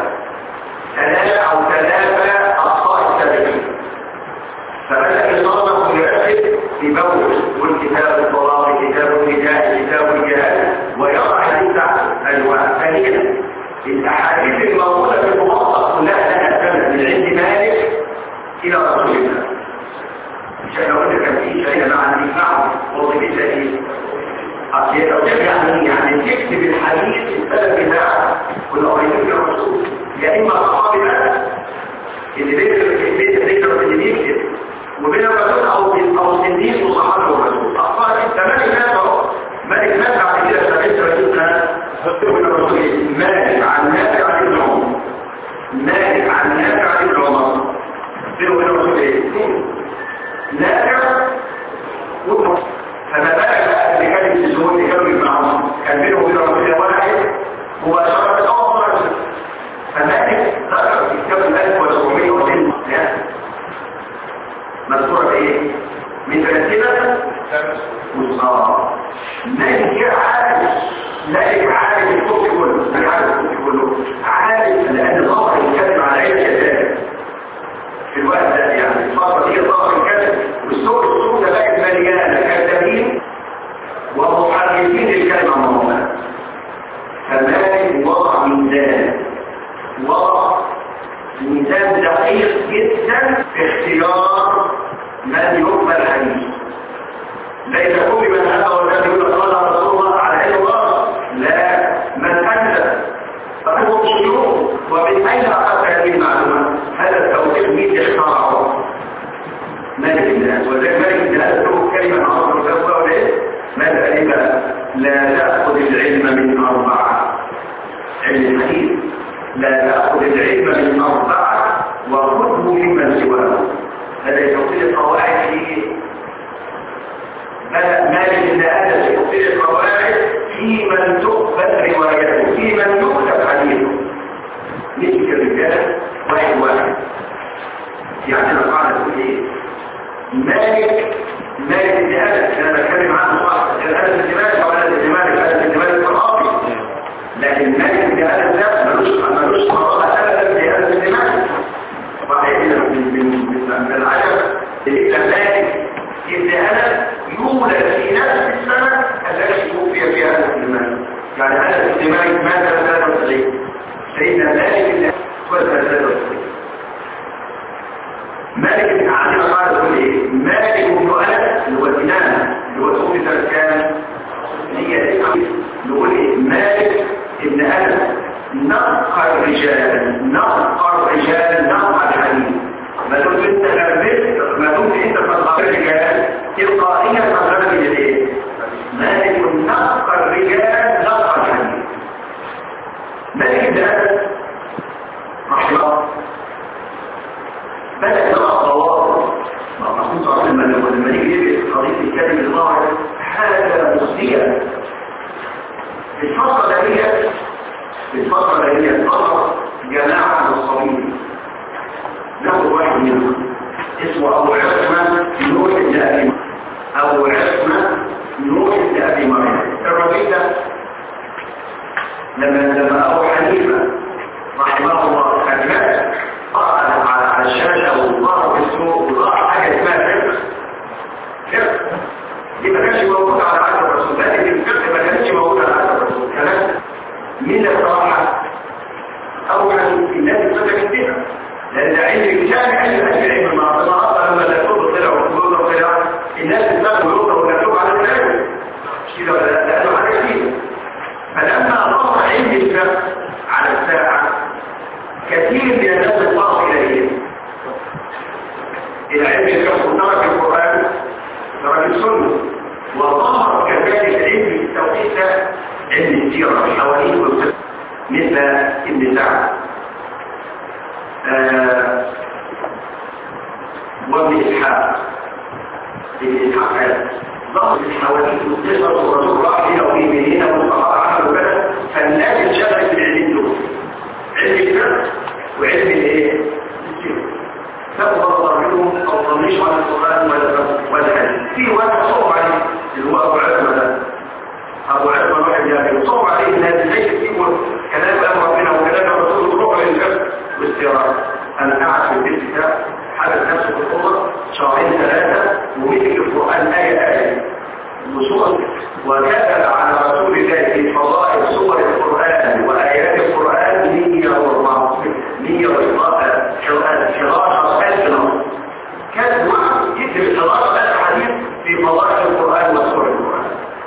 ثلاثة أخطاء السابقين، فبدأ يصنف ويرتب يبوش والكتاب الصلاة، كتاب النداء، كتاب الجهاد، ويضع حديث أنواع. ثانيا الأحاديث الموجودة في الموطأ كلها تنزلت من عند مالك إلى رسول الله. مش احنا قلنا كان في شيء مع الإجماع وظيفتها إيه؟ أصل لو يعني تكتب الحديث السلف بتاعه كنا قريبين من الرسول، يا إما الصحابي بقى اللي بيكتب اللي بيكتب وبين الرسول أو سنين وصحابه الرسول. أصلا أنت مالك ناس أهو، مالك ناس بعد كده سمعت رسولنا حطه من الرسول. مالك عن نافع عن ابن عمر، مالك عن نافع عن ابن عمر، بينه وبين الرسول إيه؟ نافع وابن. فما بالك بقى اللي كان الزهور اللي كانوا يجمعهم كان بينه وبين الرسول واحد مباشرة أول مرة. فمالك ذكر في كتاب 1700 مذكورة ايه؟ مترتبة والصلاة. مالك عارف الكتب كله، عارف لأن ظهر الكلم على عين كذلك في الوقت ده. يعني الفترة دي ظهر الكلم والسوق ده بقت مليانة كذابين ومحرفين الكلمة عموما. فمالك وضع ميزان دقيق جدا في اختيار من يقبل حديث. ليس كل من هذا والذي يقول قال رسول الله على اي الله، لا، من اكذب فهو مشروع. ومن اين اخذت هذه المعلومه؟ هذا التوثيق مين اخترعه؟ مالك الناس. وذلك مالك الناس له كلمه عظيمه وتوفى وليه؟ ماذا قال؟ لا تاخذ العلم من اربعه. علم الحديث لا تأخذ العلم من أربعة وخذه ممن سواه. هذا يفصل القواعد مالك إن هذا يفصل القواعد في من تقبل روايته، في من يكتب حديثه. نسك الرجال واحد يعني أنا قاعد أقول إيه؟ مالك إن هذا أنا بتكلم عنه صح، هذا الانتماس أو هذا الانتماس الصحابي، لكن مالك إن هذا ملوش مرضى أبدا في هذا الانتماس. صحيح من العجب اللي مالك إن هذا يولد في نفس السنة التي توفي فيها هذا الانتماس. يعني هذا الانتماس مات 93 سيدنا مالك إن هو 93. مالك بن عدي قال يقول ايه؟ مالك بن انس اللي هو الامام اللي هو توفي سنه كام؟ هي نقول ايه؟ مالك بن انس نقى الرجال نقى الحديث. ما دمت انت لبست، ما دمت انت فتقى الرجال تلقائيا فتقى ايه؟ مالك نقى الرجال نقى الحديث. مالك بن انس رحمه الله بدأ يضع ضوابط مخصوصة لما نيجي يجي قضية الكلم الظاهر حاجة مخزية. في الفترة دي ظهر جماعة الصليب. ناخد واحد منهم اسمه أبو عثمان نوح بن أبي مريم. الراجل ده لما أبو حنيفة رحمه الله أجمع على الشاشة وظهر في السوق وظهر حاجة اسمها فقه. دي ما كانش موجودة على عهد الرسول، لكن الفقه ما كانش موجودة على عهد الرسول. كمان من الصراحة أولا الناس اتفتكت بها، لأن علم كان علم المعاصرة لما الكتب طلع والكتب طلع الناس اتفتكوا يقرأوا ويكتبوا على الكلام كده لأنه حاجة كتير. فلما ظهر علم الفقه على الساعة كثير من الناس اطلعوا إليه. العلم الفقه ترك القرآن ترك السنة. وظهر كذلك علم التوحيد علم السيرة الحوالين والفقه مثل ابن سعد وابن إسحاق هذا ضغط الحواديت والقصص والرسول راح هنا وفي هنا والصحابه عملوا كذا، فالناس انشغلت بالعلم دول، علم الفقه وعلم الايه؟ فأبو منهم أو طنيش على القرآن ولا حديث. في واحد صعب عليه اللي هو أبو عثمان ده، أبو عثمان واحد جابر صعب عليه إن هذا ليس يقول كلام ربنا وكلام الرسول روح للفقه والاستيراد. أنا قاعد في البيت كتاب حدث نفسه في الأوضة شهرين ثلاثة ومسك القرآن آية وسورة وكتب على رسول الله في فضائل سور القرآن وآيات القرآن 111 نص. كان واحد يكتب 11 حديث في فضائل القرآن وسور القرآن.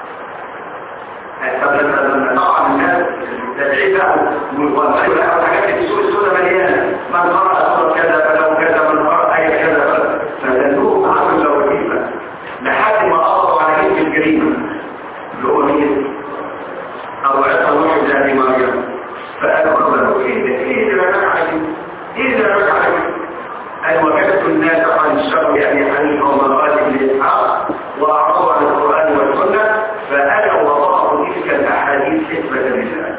طبعا الناس تدعي له والمسؤول له حاجات في سور السنة مليانة، من قرأ سورة كذا فلو كذا، من قرأ آية كذا فدلوه عمل له وظيفة لحد ما قضوا على جنس الجريمة اللي هو مين؟ أبو عيسى واحد لأبي مريم. فقالوا له إيه اللي رجع عليه؟ إيه اللي رجع عليه؟ قال وجدت الناس عن الشر يعني حنيفة ومغالب لإسحاق وأعرضوا عن القرآن والسنة فأنا وضعوا تلك الأحاديث حسبة لله.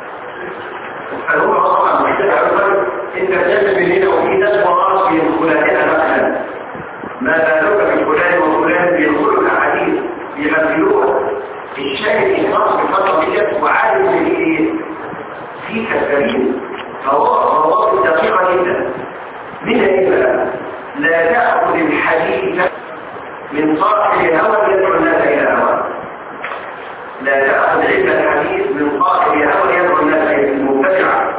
فهو طبعا محتاج أقول إن الناس من هنا وفي ناس مرات بيدخلها مثلا ما بالك بفلان وفلان بيدخلوا الأحاديث يغفلوها. الشاهد إنصاف بفترة ديت وعالم بالإيه؟ في كثيرين فهو دقيقة جدا. من هنا لا تأخذ الحديث من صاحب هوى يدعو الناس إلى هوى. لا تأخذ علم الحديث من صاحب هوى يدعو الناس إلى المبتدع،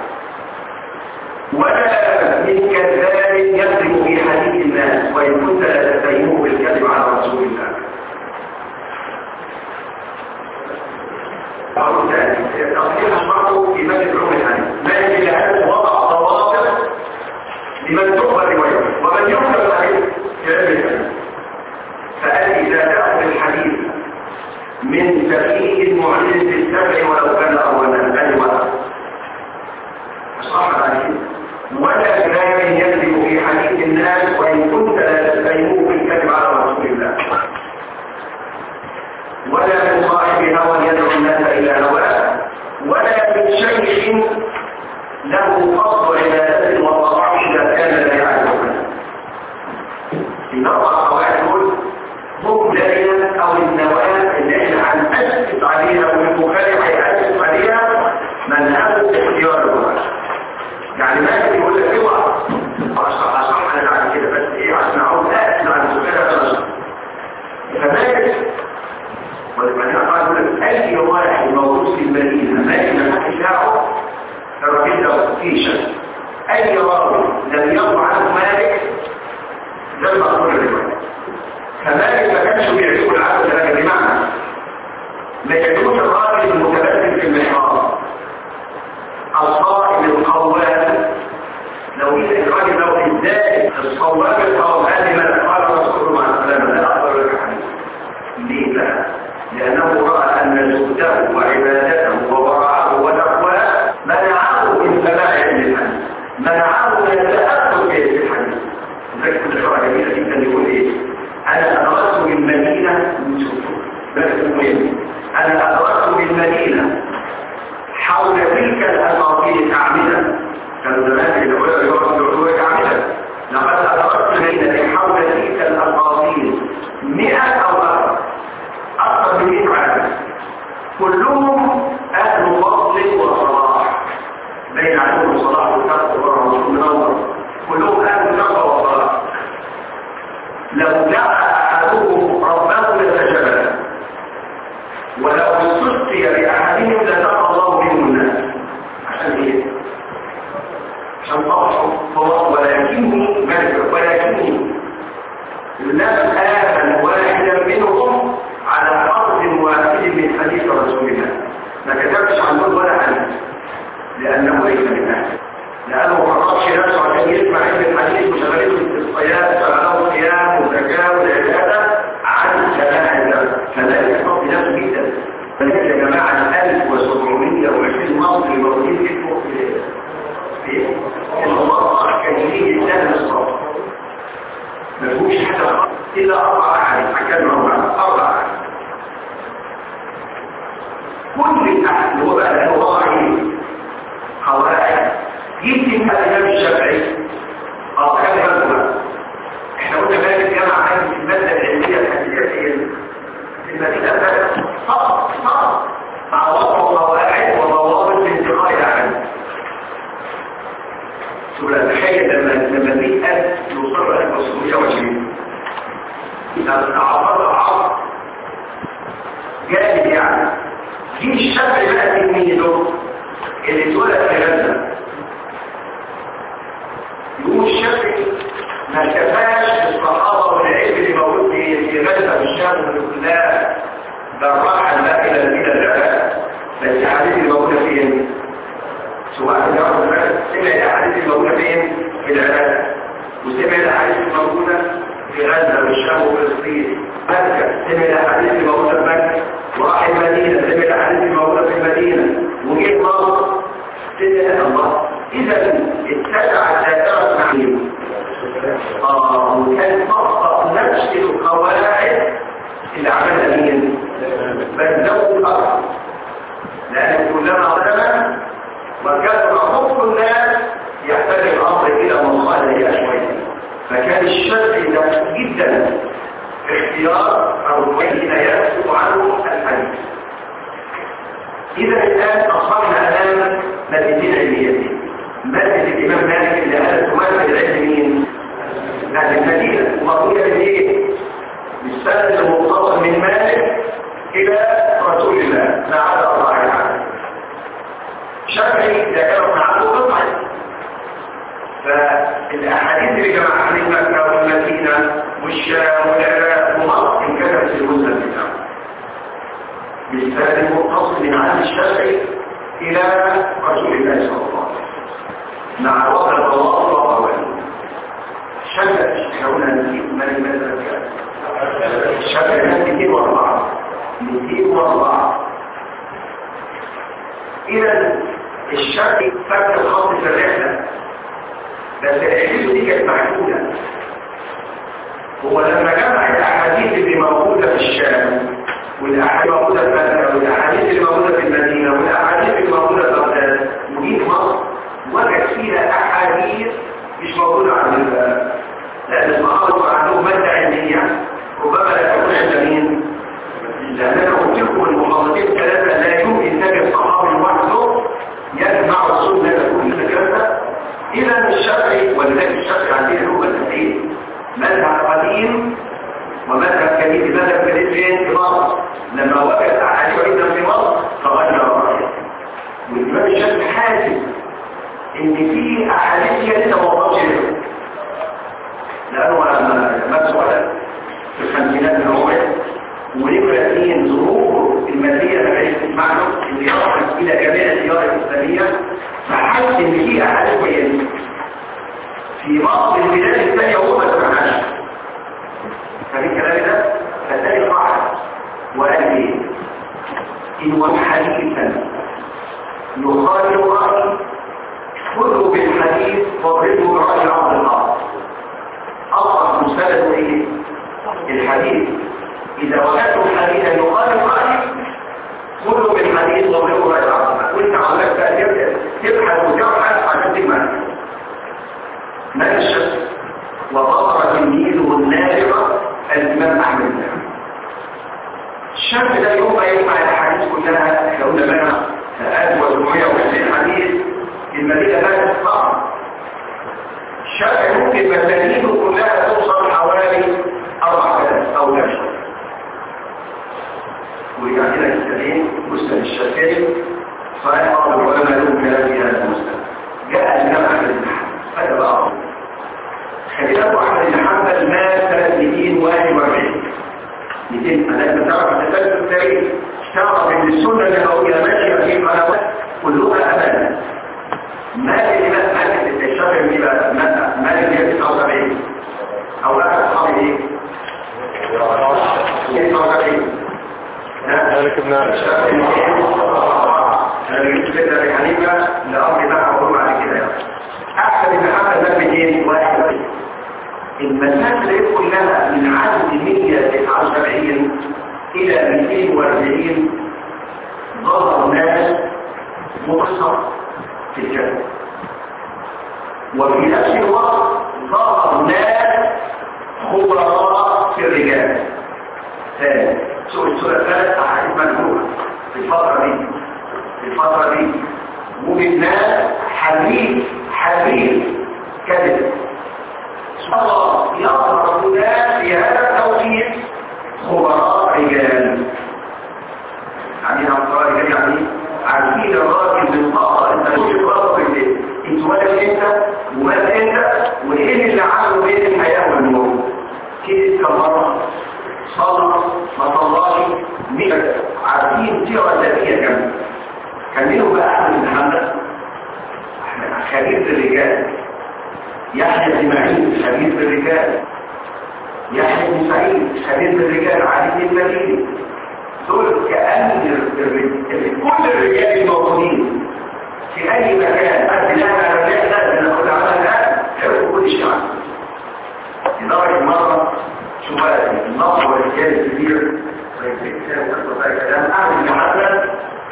ولا من كذاب يكذب في حديث الناس وإن كنت لا تتهمه بالكذب على رسول الله. أقول ثاني تصحيح أشرحه في مجلس علوم الحديث ما يجب أن وضع ضوابط لمن تقبل روايته ومن يقبل الحديث كلام الحديث. فقال إذا تأخذ الحديث من تفكير معلن في السبع ولو كان أولا أيوة صح عليه، ولا كلام يكذب في حديث الناس وإن كنت لا تستهينه بالكذب على رسول الله، ولا من صاحب هوى يدعو الناس إلى هواه، ولا من شيء له فضل عبادة وطاعة إذا كان لا يعلمها. في نقطة قواعد دول هم دائما أو النواة اللي احنا هنأسس عليها والمخالف هيأسس عليها منهج اختيار الوقت. يعني ما يقول لك اوعى أشرح أنا بعد كده بس إيه عشان أعود أسمع المخالفة فمالك ولمن يقول أي واحد موجود في المدينة ما يحكي الرجل له في شك أي راوي لم يروى عنه مالك لم أقول الرواية. فمالك ما كانش بيعجبه العبد لك بمعنى ما يعجبوش الراجل المتبدل في المحراب الصائم القوام. لو جيت الراجل لو ازاي الصواب القوام لما قال رسول الله عليه وسلم لا أقدر لك حديث. ليه بقى؟ لأنه رأى أن زهده وعبادته وورعه وتقواه منعه من سماع علم الحديث، منعه من التأثر بعلم الحديث. لذلك كل شرع جميلة جدا يقول إيه؟ أنا أدركت بالمدينة بس مهم أنا أدركت بالمدينة حول تلك الأساطير أعمدة. كانوا زمان العلماء يقولوا أعمدة. لقد أدركت بالمدينة حول تلك الأساطير 100 أو أكثر من 100 عام كلهم أهل فضل وصلاح بين عليهم الصلاح والتقوى والرسول المنور كلهم أهل تقوى وصلاح. لو دعا أحدهم ربه لسجد ولو استسقي بأحدهم لسقى الله منه الناس. عشان إيه؟ عشان طبعا ولكني لم آمن واحدا منهم على فرض واحد من حديث رسول الله. ما كتبش عنه ولا حديث لأنه ليس من أهل، لأنه ما قررش نفسه عشان يسمع علم الحديث وشغلته الاستسقيات شغله الصيام والزكاة والعبادة عن سماع الناس. فذلك يحط نفسه جدا. فلذلك يا جماعة 1720 مصري موجودين في المصر كان يجي السنة الصبر ما فيهوش حاجة إلا 4 أحاديث. حكاية 4 كل الأحد اللي هو بقى لأنه وضعي قواعد يمكن الإمام الشافعي كان يقول احنا قلنا بقى الجامعة عن المادة العلمية الحديثية في المدينة بقى فقط مع وضع قواعد وضوابط لانتقاء العمل. سورة تخيل لما 100,000 يوصلوا 1520 إذا تعرض العصر جانب يعني في الشافعي بقى تلميذه اللي اتولد في غزة يقول الشافعي ما كفاش الصحابة والعلم اللي موجود في غزة والشام والبلاد بالراحة بقى إلى العراق بس الحديث اللي موجودة فين؟ سواء سمع الحديث اللي موجودة فين؟ في العراق وسمع الحديث اللي موجودة في غزة والشام وفلسطين مكة سمع الحديث اللي موجودة في مكة وراح المدينة سمع الحديث اللي موجودة في المدينة وجيت مصر سمع الله إذا اتسع الذاكرة معين وكان فقط نفس القواعد اللي عملها مين؟ بل لو الأرض لأن كلما ظلم وكثر حب الناس يحتاج الأمر إلى مصالح شوية فكان الشرط ده جدا اختيار أو الذين يكتب عنه الحديث. إذا الآن أصبحنا أمام مادتين علميتين مادة الإمام مالك اللي قالت تمثل العلم مين؟ أهل المدينة ومقولة بالإيه؟ بالسند المتصل من مالك إلى رسول الله تعالى الله عنه. شافعي إذا كانوا عنه قطعا فالأحاديث اللي جمعها عن مكة والمدينة والشام والعراق ومصر انكتبت في المسند بتاعه بالسند المتصل من عهد الشافعي إلى رسول الله صلى الله عليه وسلم مع وضع الضوابط والقوانين. الشافعي يقولون نسيب من المسألة كذا الشافعي 204 إذا الشافعي فك الخط في الرحلة بس الحديث دي كانت محدودة. هو لما جمع الأحاديث اللي موجودة في الشام والأحاديث موجودة في مكة والأحاديث اللي موجودة في المدينة والأحاديث اللي موجودة في بغداد وجيت مصر وجد فيها أحاديث مش موجودة عند لأن الصحابة عندهم مادة علمية ربما لا تكون عند مين؟ لأن أنا قلت لكم المحاضرتين الثلاثة لا يمكن نجد صحابي لوحده يجمع السنة كلها كذا. إذا الشافعي ولذلك الشافعي عندنا هو التحليل مذهب قديم ومذهب جديد. مذهب جديد فين؟ في مصر لما وجد أحاديث عندنا في مصر فغير رأيه. والإمام الشافعي حاسس إن في أحاديث لسه ما وصلش له لأنه لما مسؤول في الخمسينات من عمره ونبقى اثنين ظروفه المادية ما كانتش تسمعه اللي يصل إلى جميع الديار الإسلامية فحس إن في أحاديث كويسة في بعض البلاد الثانية هو ما سمعهاش. ففي الكلام ده فالتالي قاعد وقال إيه؟ إن حديثا يخالف رأي خذوا بالحديث واضربوا برأي عبد الله. أصلا مسألة إيه؟ الحديث إذا وجدتم حديثا يخالف رأي خذوا بالحديث واضربوا برأي عبد الله. وانت عملك بقى تبحث وتبحث عشان تجمع ما الشك وظهر تلميذه النابغة الإمام أحمد. الشك ده يوم ما يجمع الحديث كلها احنا قلنا بقى 1750 حديث المدينة لا تستطاع. الشافعي ممكن مسانيده كلها توصل حوالي 4,000 أو 5,000. ورجع لنا السنين مسند الشافعي صحيح بعض العلماء لهم كلام في هذا المسند. جاء الإمام أحمد بن حنبل هذا بقى خلينا أحمد بن حنبل مات سنة 241 200 تعرف التسلسل التاريخ تعرف ان السنة النبوية ماشية في قنوات كلها أمانة. مالك الإمام مالك الشافعي بيبقى مالك 79 أو لا أصحابي إيه؟ 79 مالك ابن الشافعي أنا جبت كده لحنيفة لأمر بقى أقول بعد كده أحسن إن حتى ده 201 المسافة كلها من عدد 179 إلى 240 ظهر وفي نفس الوقت ظهر ناس خبراء في الرجال. ثاني السورة الثالث أحاديث مجموعة في الفترة دي وجد ناس حديث كذب. سبحان الله يظهر ناس في هذا التوقيت خبراء رجال. يعني خبراء رجال يعني عارفين الراجل بالطاقة انت مش الراجل في البيت انت ولا انت ولا انت وايه اللي عمله بين الحياة والموت كده كمرة صلى ما صلاش مين عارفين سيرة ذاتية كاملة. كان منهم بقى أحمد بن حنبل خبير في الرجال، يحيى بن معين خبير في الرجال، يحيى بن سعيد خبير في الرجال، علي بن المديني. دول كأن كل الرجال الموجودين في أي مكان أدناها الرجال لازم ناخد عنها الآن حفظ كل شيء عنه. لدرجة مرة شوفوا النصر والرجال الكبير في كلام أحمد بن حنبل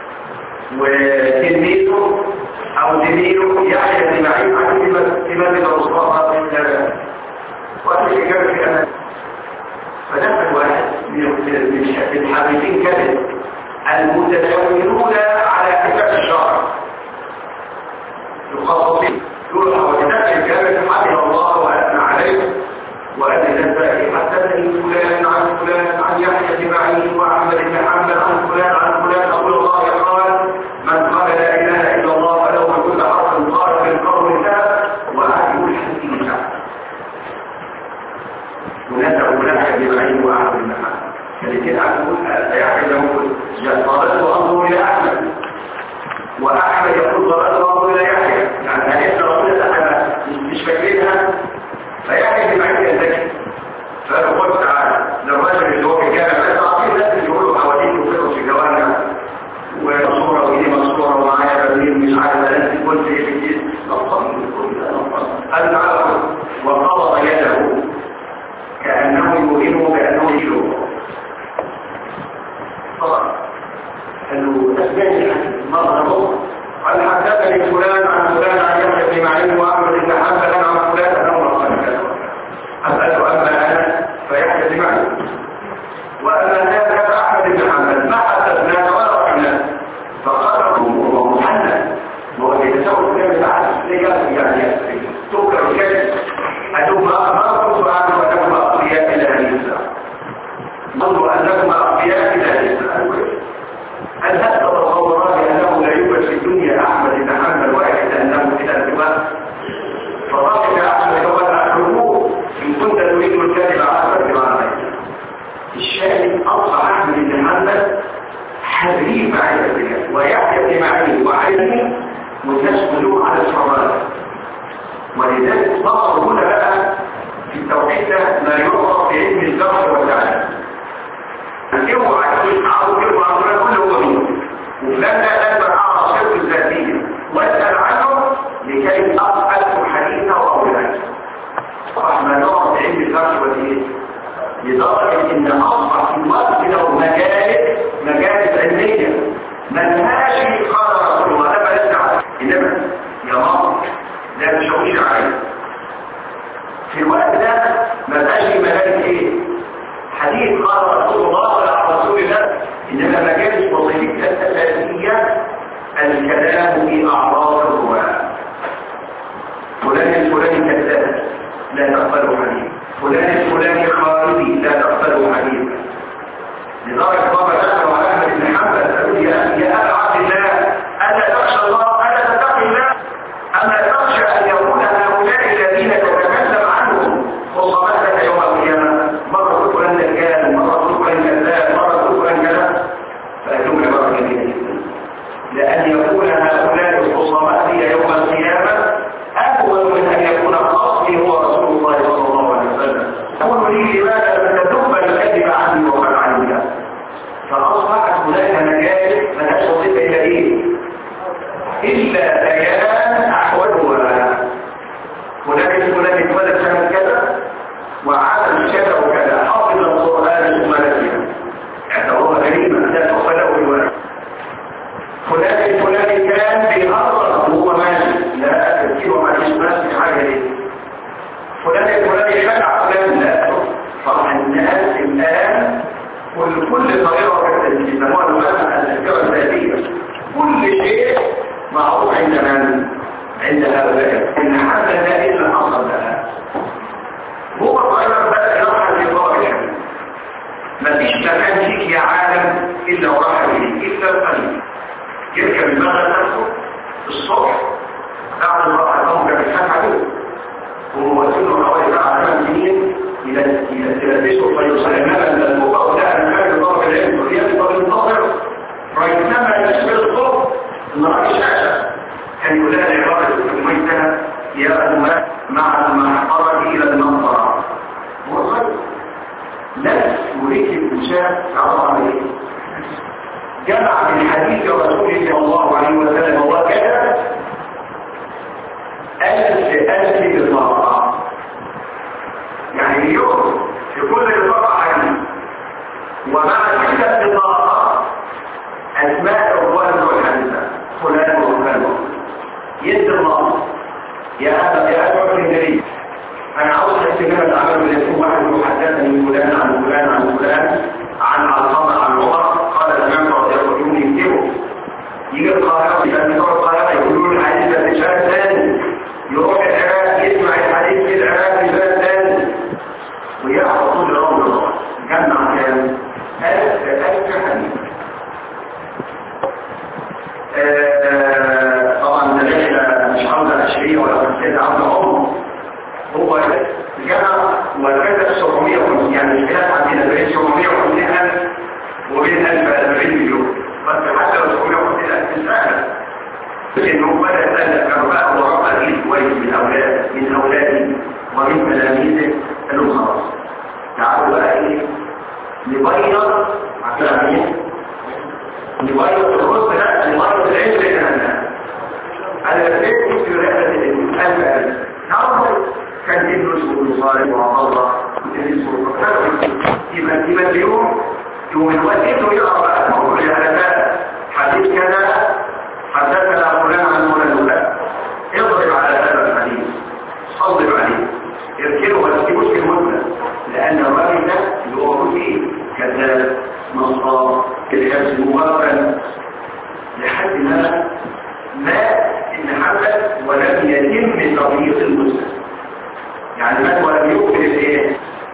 وتلميذه أو تلميذه يحيى بن معين عن إمام الرسول وقت الإجابة في أمان. فنفذ واحد من الحديثين كذب المتداولون على كتاب الشرع يخصصين يقول حوالينات الجامعة حفظ الله وأثنى عليه وأن النسائي حدثني فلان عن فلان عن يحيى بن معين وأحمد بن حنبل عن فلان أقول الله قال من قال لا إله إلا الله فله كل حرف قال في القول الله وأهل الحديث ونسأل يحيى بن معين وأحمد بن حنبل فلكن أقول يحيى يقول ضللت وأنظر إلى أحمد وأحمد يقول ضللت وأنظر إلى يحيى يعني هل رسول الله مش فاكرينها فيحيى بن معين الذكي فأنا قلت تعالى للرجل اللي هو في الجامعة بس أعطيه الناس اللي يقولوا حواليه وفرقوا في جوانا ومصورة وإيدي مصورة ومعايا برلين مش عارف أنت قلت إيه في الجيس قال تعالى وقبض يده كأنه يؤمنه كأنه يشوفه طبعا قال له أسباني مرة قال حدثني فلان عن فلان عن يحيى بن معين وأحمد بن حنبل عن فلان أنه قال كذا أسأله أما أنا فيحيى بن معين وأما ذاك فأحمد بن حنبل ما حدثناك ولا رحمناك فقال هو محمد وهو يتساوي الكلام بعد يعني تكره الكلمة أنهم ما كنت أعلم أنهم أقضياء إلى هذه الساعة ظنوا أنهم أقضياء إلى هذه الساعة هل هذا تصورات أنه لا يوجد في الدنيا أحمد بن حنبل واحد أنه إلى الكبار فضحك أحمد وقال الركوب إن كنت تريد الكلمة أحمد بمعنى الشاهد أصبح أحمد بن حنبل حريف على الرجال ويحيى بن معين وعلمه متسملون على الصواب ولذلك ظهر هنا بقى في التوحيد ما يعرف بعلم الجرح والتعليم. اوعى تقول اوعى كله مين وفلان ده لازم اعرف صفته الذاتيه واسال عنه لكي اسال حديثه واولاده. فاحنا نعرف بعلم الجرح والتعليم لدرجه ان اصبح في الوقت له مجالس علميه ملهاش قال رسول الله لا بل اسمع انما يا ماما لا تشوش عليه في الوقت ده ما بقاش مجالس ايه حديث قال رسول الله ولا رسول الله انما مجالس وظيفتها الاساسيه الكلام في اعراض الرواه. فلان الفلاني كذاب لا تقبله حديث فلان الفلاني خارجي لا تقبله حديث. لدرجه بابا نسأل على احمد بن حنبل قالوا يا ابا عبد الله الا تخشى الله الا تتقي الله اما تخشى ان يكون هؤلاء الذين تتكلم عنهم خصومتك يوم القيامه مره فلان دجال مره فلان كذاب مره فلان كذا فاتوب لبركه جميله جدا لان يكون هؤلاء الخصومات يوم القيامه اهون من ان يكون قصدي هو رسول الله صلى الله عليه وسلم. قولوا لي لماذا تدب الكذب عني وقد علمت فاصبحت هناك مجال ملهاش وظيفه الا ايه الا بيان احوالها فلان اتولد سنه كذا وعمل كذا وكذا حافظ القران ثم نسيه اعتبروها غريبه لا تقبله الولد. فلان كان بيهرب وهو ماشي لا تفكيره ما فيش ماشي حاجه إلا القليل. يركب المغرب نفسه الصبح بعد المرأة الأمر بالحاج عليه وموازنه حوالي بعد 8 سنين يلبسه فيصلمنا للموقع ده أنا كان طلب العلم والرياضي والانتظر رأيتما يشبه الصبح النهار الشاشة كان يقول لها العبارة الميتة يا أمة مع المحضرة إلى المنظرة هو صحيح نفس وريك المشاة عرض عليه جمع من حديث رسول صلى الله عليه وسلم وكذا 1000 بطاقة يعني اليوم في كل بطاقة حديث ومع كل بطاقة أسماء الرجال والحديثة فلان وفلان يد الله يا أبا الجليل أنا عاوز الاستمرار العمل من يكون واحد محدثني فلان عن فلان عن فلان عن علقمة عن عمر قال الإمام رضي الله عنه يكتبه يجي القاهرة لأن بتوع القاهرة يقولون الحديث ده في شهر ثاني يروح العراق يسمع الحديث في العراق في بلد ثاني ويأخذ طول العمر جمع كام 1000 حديث. طبعا ده مش عاوزة 20 ولا 50 عاوزة عمر هو جمع وكذا 750 يعني الخلاف عندنا بين 750,000 وبين 1040 مليون بس حتى لو 750,000 سهل لكنه بدأ يتألف كرباء وربا جيد كويس من أولادي ومن تلاميذه قالوا خلاص تعالوا بقى ايه نبيض عشان نبيض الرز ده نبيض العلم اللي احنا على الفيس في رحلة الألف تعالوا كان يدرس والمصاري وعبد الله يبقى اليوم الوقت انه يقرأ بقى موضوع الهلكات حديث كذا حدثنا فلان عن فلان ولا اضرب على هذا الحديث صلب عليه يركنه ما تجيبوش في المدة لأن الراجل ده اللي هو موجود فيه كذاب نصاب الحبس مغفل لحد ما ابن حنبل ولم يتم تضييق المسلم يعني مات ولم يكمل الايه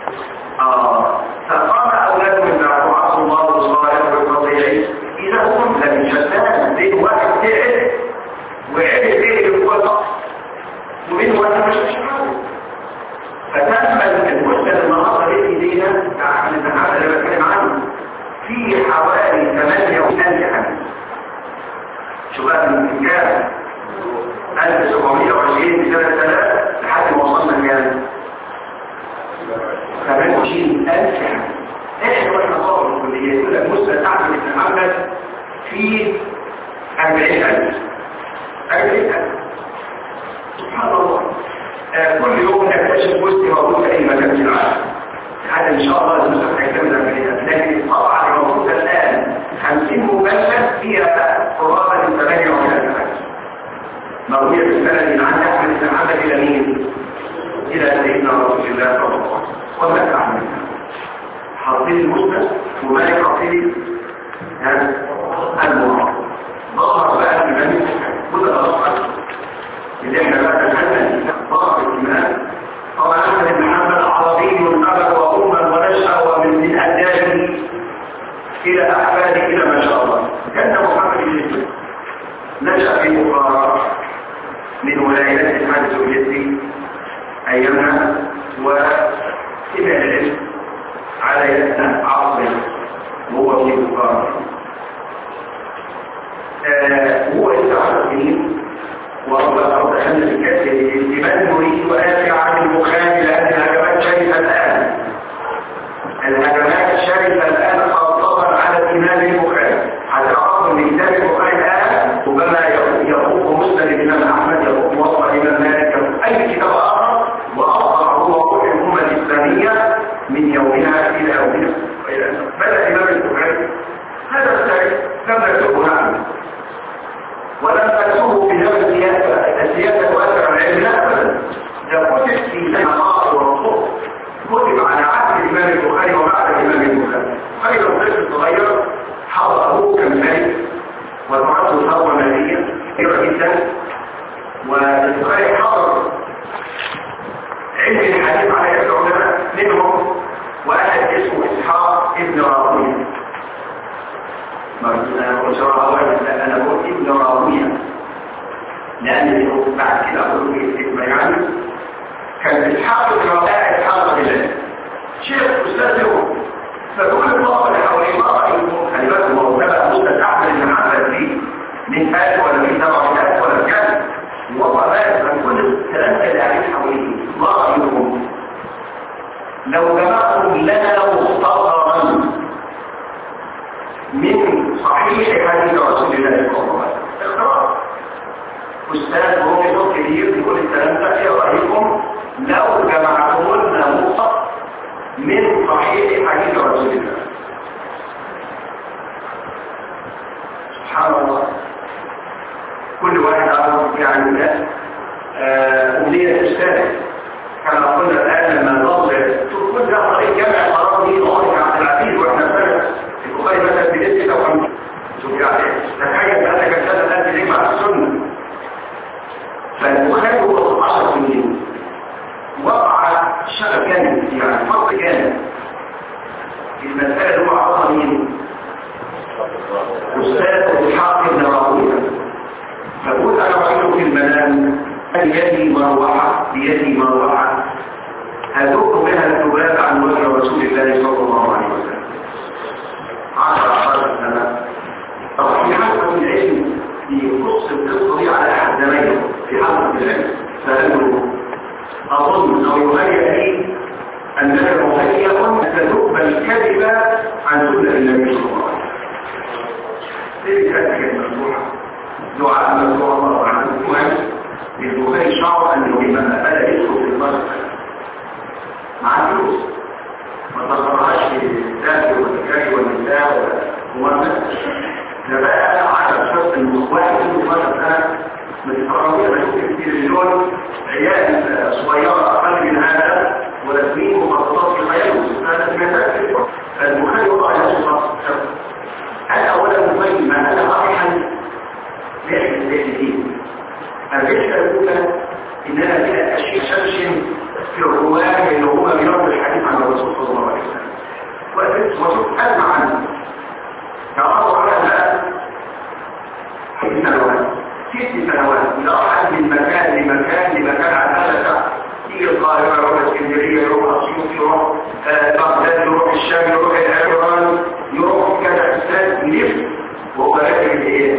فقام اولاده من عبد الله وصالح والرضيعي اذا هم لم يشتان بين واحد تعب وعرف ايه اللي هو الضغط وبين واحد مش حاجه فتم المسلم النهارده بايدينا يعني النهارده اللي بتكلم عنه في حوالي 8,000 حديث شو بقى من كام 1720 في سنة 3 لحد ما وصلنا كام 28,000 حديث احنا واحنا طالب الكلية يقول لك مسلم تعمل ابن محمد في 40,000 سبحان الله كل يوم نكتشف مسلم موجود في اي مكان في العالم هذا ان شاء الله المسلم هيكمل 40,000 لكن طبعا موجودة الان 50 مباشر فيها قرابة 48,000 موجودة في البلد من عند أحمد بن حنبل إلى مين؟ إلى سيدنا رسول الله صلى الله عليه وسلم وما تعمل حاطين المسند وما حاطين المراد ظهر بقى الإمام كل الأصحاب اللي احنا بقى نتكلم ظهر الإمام طبعا أحمد بن حنبل عربي أبا وأما ونشأ ومن أجداده إلى أحفاده إلى ما شاء الله كان محمد بن نشأ في بخارى من ولايات الاتحاد السوفيتي ايامها وإلى العلم على يد عصر وهو في بخارى هو 19 سنين وأرض أن الكاتب الاتبان مريد وآتي عن البخاري لأن الهجمات شرفة الآن الآن خاصة على الإمام البخاري هتعرفوا من كتاب البخاري الآن ربما يقوم مسند الإمام أحمد يقوم وصف الإمام مالك أي كتاب آخر وأصبح هو روح الأمة الإسلامية من يومها إلى يومنا بدأ الإمام البخاري هذا التاريخ لم نكتبه نعم ولم نكتبه في نفس السياسة وأثر العلم لا أبدا ده كتب في نقاط ورسول كتب على عهد الإمام البخاري وبعد الإمام البخاري خير الطفل صغير حضره كمالك وتعرض ثروة مالية كبيرة جدا والبخاري حضر علم الحديث على يد العلماء منهم واحد اسمه إسحاق ابن راهويه أنا قلت راوية، أنا قلت ابن راوية، لأن بعد كده أقول في يعني كان بيتحقق رائع الحلقة لله شيخ أستاذ يوم، فكل الطلبة اللي حواليه ما رأيكم؟ خلي بالكم هو ده أستاذ أحمد اللي محمد فيه من 1000 ولا من 7000 ولا كام، وضع ذلك عن كل الكلام اللي قاعدين حواليه. ما رأيكم لو جمعتم لنا مختصرا من صحيح حديث رسول الله صلى الله عليه وسلم؟ اختراع أستاذ هو كبير بيقول الكلام ده، ايه رأيكم لو جمعتم لنا مختصر من صحيح حديث رسول الله؟ سبحان الله، كل واحد عارف يعني ده أمنية أستاذ. كما قلنا الآن لما نظر كل ده طريق جمع القرار دي نقول عبد العزيز واحنا سنة البخاري مثلا بنسبة 50. شوف يعني تخيل أنك السنة الآن تجيب مع السنة. فالبخاري هو 10 سنين وقع شغل كامل، يعني فرق كامل. المسألة اللي هو عطاها مين؟ أستاذ إسحاق بن راهويه. فقول أنا رأيته في المنام بيدي مروحة هذوق بها الذباب عن وجه رسول الله صلى الله عليه وسلم 10 سنة. طبعا في حلقة من العلم يقص القصة دي على أحد زمايله في حلقة من العلم، فقالوا أظن أو يهيأ لي أنك مهيأ تذوب الكذب عن سنة النبي صلى الله عليه وسلم. ليه كانت مفتوحة دعاء مفتوح الله عنه المهم البخاري شعر أنه لما بدأ يدخل في المسجد مع الفلوس ما تصرهاش في الذات والذكاء والنساء ومؤمن ده بقى على شرط المخوات في المسجد ده من الفرامية بشوف كتير مليون عيال صغيرة أقل من هذا ولازمين مخططات في حياته هذا المثال. فالبخاري وقع يصف هل أولا مبين ما أنا رايحا لأحد الزيتين الرحلة الأولى إننا فيها أشياء شمشم في الرواية اللي هو بيرد الحديث عن الرسول صلى الله عليه وسلم وشوف أسمع عنه كمروا على الآن 6 سنوات يرحل من مكان لمكان على هذا الشعب. يجي القاهرة يروح اسكندرية يروح أسيوط يروح بغداد يروح الشام يروح العراق يروح كذا أستاذ يلف وهو راجع بإيه؟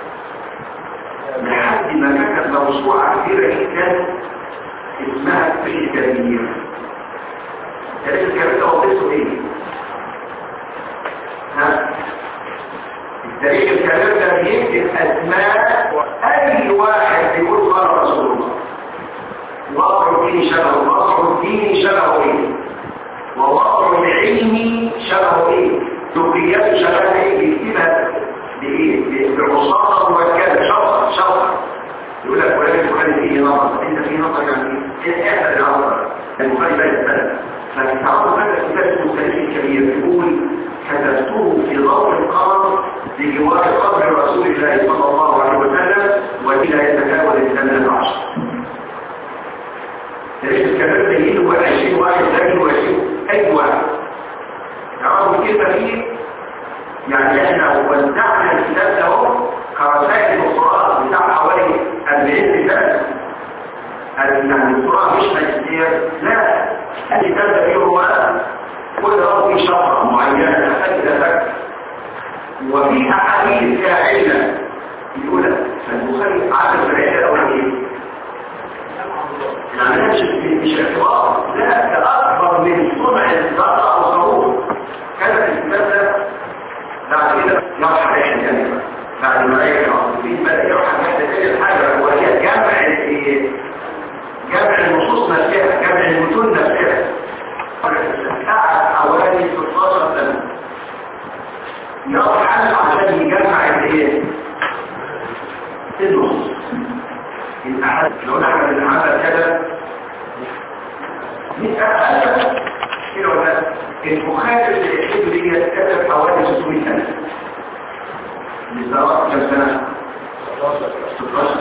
لحد ما كتب موسوعة كبيرة جدا اسمها التاريخ الكبير. التاريخ الكبير ده وظيفته ايه؟ التاريخ الكبير ده بيكتب اسماء اي واحد بيقول قال رسول الله. وقع الدين شبهه، وقع الدين شبهه ايه؟ ووقع العلم شبهه ايه؟ ذكريات شبهه ايه؟ بيكتبها بايه؟ بعصاره مركبه شرط يقول لك فلان فيه نظر، انت فيه نظر يعني ايه؟ احنا النظر البخاري بقى السنه. فتعرفوا هذا الكتاب اسمه التاريخ الكبير يقول كتبته في ضوء القمر بجوار قبر رسول الله صلى الله عليه وسلم وإلى يتجاوز الثمانية عشر. التاريخ الكبير ده يجي هو 20 واحد لكن و20 اي واحد تعرفوا كيف فيه. يعني احنا وزعنا الكتاب ده كرسائل القرآن بتاع حوالي 40 كتاب. يعني القرآن مش ماجستير، لا الكتاب ده فيه روايات كل رب في شفرة معينة تحتاج وفي أحاديث فيها علة يقول فالبخاري عدد العلة الأولية يعني مش اعتبار، لا كأكبر من صنع الزرع أو صاروخ. كانت الكتاب ده بعد كده يرحل عين جانبا بعد ما يرجع العصرين بدأ يرحل حتى تاني الحاجة وهي جمع النصوص نفسها، جمع المتون نفسها. قعد حوالي 16 سنة يرحل عشان يجمع الايه؟ النصوص. الأحد لو نحن العمل كده نتأكد كده ولا البخاري اللي يحب لي كتب حوالي 600 سنة. بالظبط كم سنة؟ 16.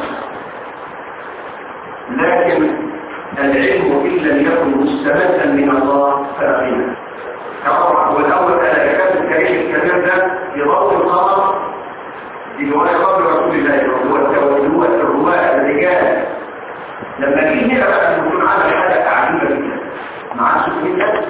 لكن العلم إن لم يكن مستمدا من الله فأقيمه. طبعا هو الأول أنا كتبت التاريخ الكبير ده بضوء القمر لما جه هنا بقى يكون عمل حاجه عجيبه جدا مع 600,000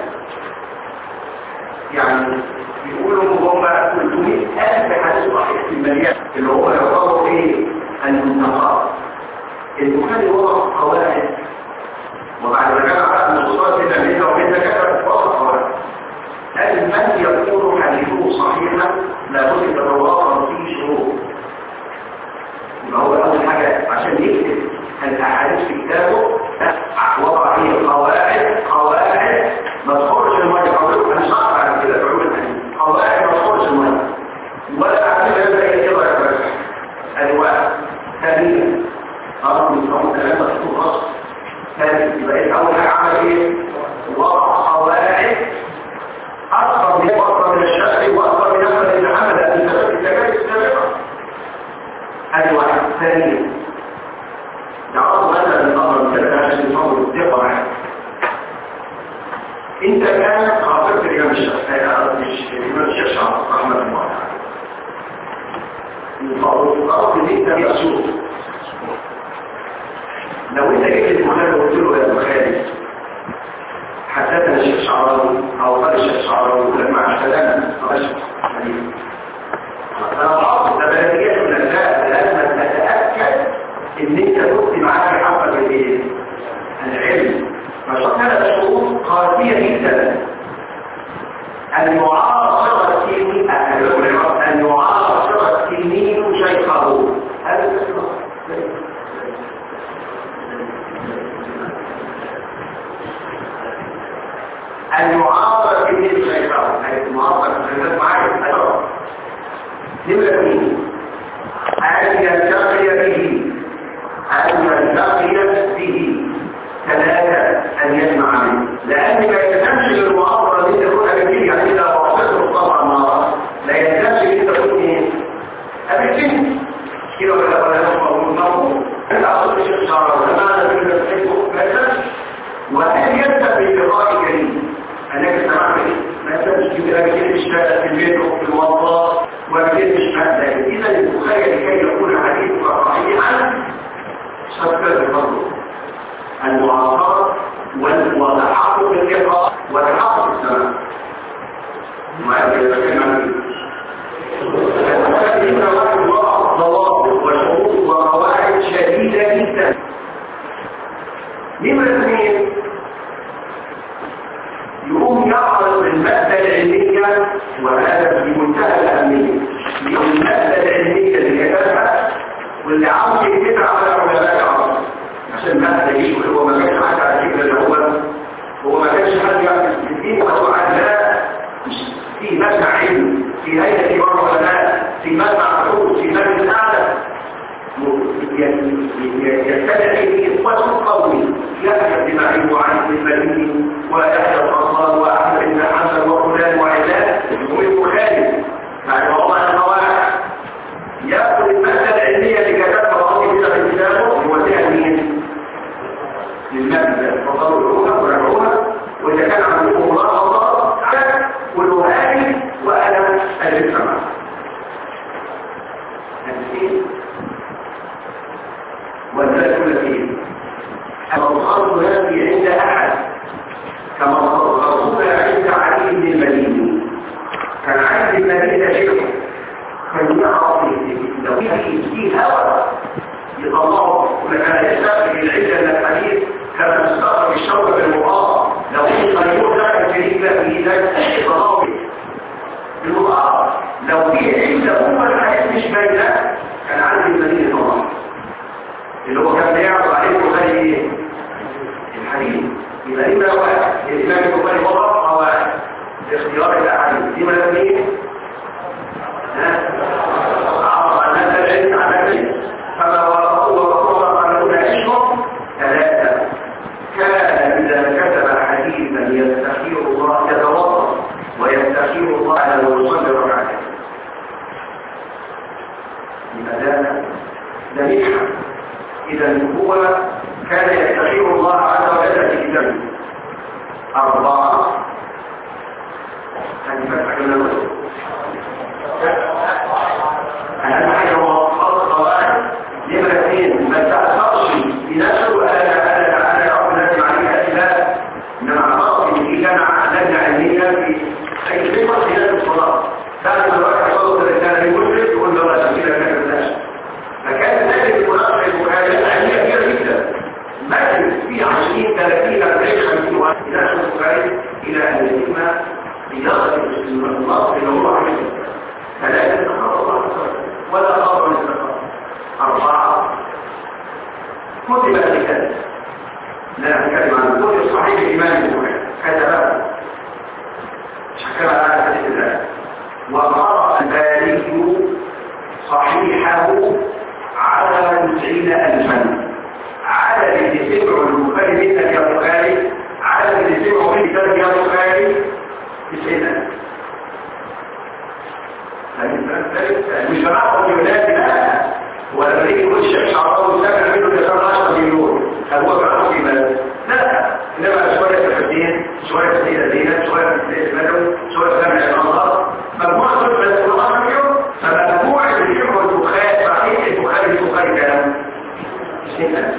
يعني بيقولوا هم 300,000 حديث صحيح في المليان اللي هو يعتبر ايه المنتقى البخاري وضع قواعد وبعد ما جمع بقى النصوصات هنا منها ومنها كتب وضع قواعد قال من يكون حديثه صحيحا لابد يتوافر فيه شروط يبقى هو اول حاجه عشان يكتب الاحاديث في كتابه وضع فيه قواعد ما تخرج الميه حضرتك مش هعرف على كده في علوم الحديث قواعد ما تخرج الميه ولا اعتبر زي كده ولا بس الواحد ثانيا أرض من كلام مكتوب خاص ثاني يبقى اول حاجه عمل ايه وضع قواعد اكثر من الشرع واكثر من نفس العمل الذي تبقى التجارب السابقه هذه واحد ثانيا يعرض مثلا الامر من كده عشان يصور الثقه معاك انت كان خاطرت الامام الشيخ رحمه الله الغرض ان انت بأسوق لو انت جيت المحل وقلت له يا بخاري حدثنا الشيخ شعراوي او قال الشيخ شعراوي يقول لك مع السلامه انا بعض التبادلات من الاساس لازم تتاكد ان انت كنت معاك في حقك الايه العلم فشرط 3 شروط قاسيه جدا المعاصره التلميذ شيخه هذا المعاصره التلميذ شيخه هذه المعاصره التلميذ معاك نمرة 2 أن يلتقي به 3 أن يسمع منه لأن ما يلزمش للمعاصرة دي تكون أبكين يعني إذا وصلت طبعا النار لا يلزمش دي تكون إيه؟ أبكين كده ولا نصبه أنت أصدق الشيخ شعراوي لماذا تقول الفيسبوك ما يلزمش وهل يلزم بلقاء كريم أنك سمعت ما يلزمش كده أبكين اشتغل في البيت وفي الموظف وأبكين مش مهدى إذا المخيل لكي يكون حديث صحيحا شكل الفضل المعاصرة والتحقق اللقاء وتحقق السماء ما يتكلم عن ضوابط وشروط وقواعد شديدة جدا نمرة 2 يقوم يعرض المادة العلمية وهذا في منتهى الأهمية المادة العلمية اللي كتبها واللي عاوز يكتبها على علماء العرب عشان ما تلاقيه هو ما كانش حد على فكره اللي هو ما كانش حد يعرف الدين وهو لا في مجمع علم في هيئه كبار علماء في مجمع حقوق في مجلس اعلى يستدعي فيه قوة قوي يحيى بن معين وعلي بن المديني ويحيى القصار واحمد بن حسن وفلان وعلان والبخاري يعني والله القواعد ياخذ الماده العلميه اللي كتبها وعطي كده في كتابه يوديها لمين؟ للماده فضلوا العلوم ويرجعوها واذا كان عندكم ملاحظه قولوا هذه وانا اجلس معك. والذات التي الخلق ياتي عند احد كما الخلقنا عند علي بن المديني كان علي بن المديني شيخ كان يعرف لو في هوى يطلعه وكان يستخدم العله من الحديث كان يستخدم الشوكه بالمقاطعه لو في طريقه ذاك الكريم في ذاك يطلعه بالمقاطعه لو في عله هو الحديث مش باينه كان علي بن المديني طبعا اللي هو كان بيعرض عليه البخاري الحديث يبقى لما واحد الإمام البخاري وضع قواعد اختيار الأحاديث دي ما اثنين عرض عن هذا العلم على العلم فما وقوة على أولئكم 3 كان إذا كتب حديثا يستخير الله يتوضأ ويستخير الله على ويصلي ركعتين يبقى ده منحة إذا هو كان يستخير الله عز وجل في كتابه 4 هذه فتحة لنا أهم حاجة هو خلق قواعد نمرة 2 ما تأثرش بنفسه ولا كتب الكتاب لا نتكلم عن الكتب صحيح الإمام البخاري كتبه شكرا على حديث الله وقرأ الباري صحيحه على 90,000 على اللي سمعوا البخاري منك يا بخاري على اللي سمعوا من كتابك يا بخاري 90,000 مش جماعة الولاد لا ولا بليك كل شيء شعراوي سمع منه كسر 10 مليون هل هو جماعة في بلد لا انما شوية تفدين شوية تفدين الدينة شوية تفدين المدو شوية سمع الأنظار مجموعة تفدين القرآن اليوم فمجموعة الجمع البخاري صحيح البخاري كلام 90,000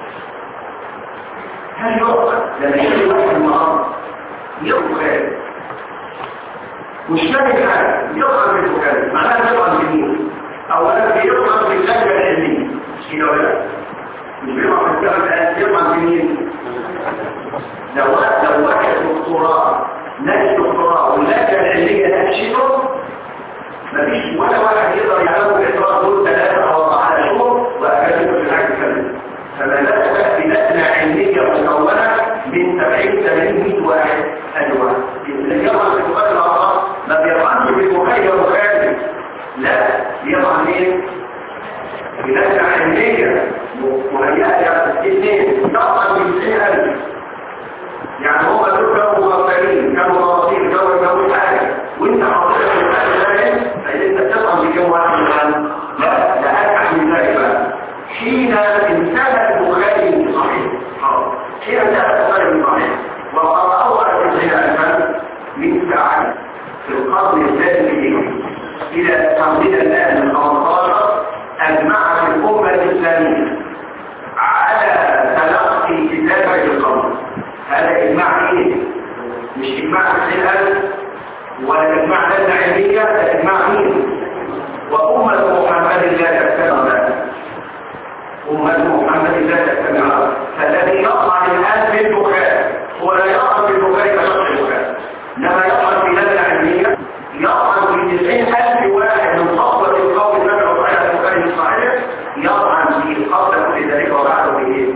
هل يعقل لما يجي واحد النهارده يبخاري مش فاهم حاجه يقرا من البخاري معناها يقرا منين اولا بيقرا في اللجنه العلميه مش كده ولا لا مش بيقرا في الكتاب الان يقرا منين لو واحد دكتوراه ناس دكتوراه واللجنه العلميه ناقشته مفيش ولا واحد يقدر يعلمه الاقرار دول 3 أو 4 شهور واكاديميه في الحاجه الكامله فما لا تأتي لجنة علمية مكونة من 70-80 واحد أدوى اللي يقع في البخاري الأعضاء ما بيقعش في البخاري وبخاري لا يقع مين؟ بلجنة علمية مهيئة اثنين يقع من 90,000 يعني هم دول كانوا مغفلين كانوا مغفلين كانوا حاجة وانت حاطط في الحاجة الثانية فإذا انت تقع بكم واحد من لا أكثر من ذلك بقى حين انتهى البخاري صحيح حين انتهى البخاري صحيح وقرأ أول 90,000 من ساعات في القرن الثالث إلى القرن الآن 15 أجمعت الأمة الإسلامية على تلقي كتابة القرن هذا إجماع إيه؟ مش إجماع 90,000 ولا إجماع لجنة علمية ده إجماع مين؟ وأمة محمد لا تستمع ذلك أمة محمد لا تستمع فالذي يقع الآن في البخاري هو لا يقع في البخاري كشخص البخاري إنما يقع في لجنة علمية يقع في 90,000 واحد من خطوة القول النبي صحيح البخاري الصحيح يقع في قبل كل ذلك وبعده في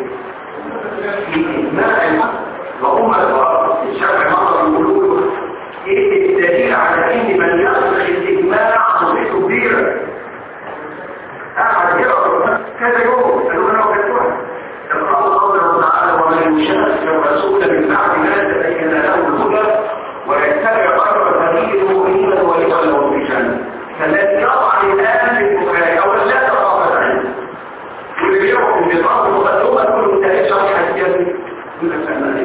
إجماع وأمة الشرع مرة يقولوا إيه الدليل على إن من يصل الإجماع قضيته كبيرة أحد يقرأ كذا يوم قالوا أنا وكتبها اقرأوا قوله تعالى ومن يشاء الرسول من بعد ما تبين له الهدى ويتبع غير سبيل المؤمنين ويضلوا في جهنم فالذي يقع الآن في البخاري أولا لا تخافت عنه واللي يقوم بطاقة مقدمة كل تاريخ شرح السياسي يقول لك أنا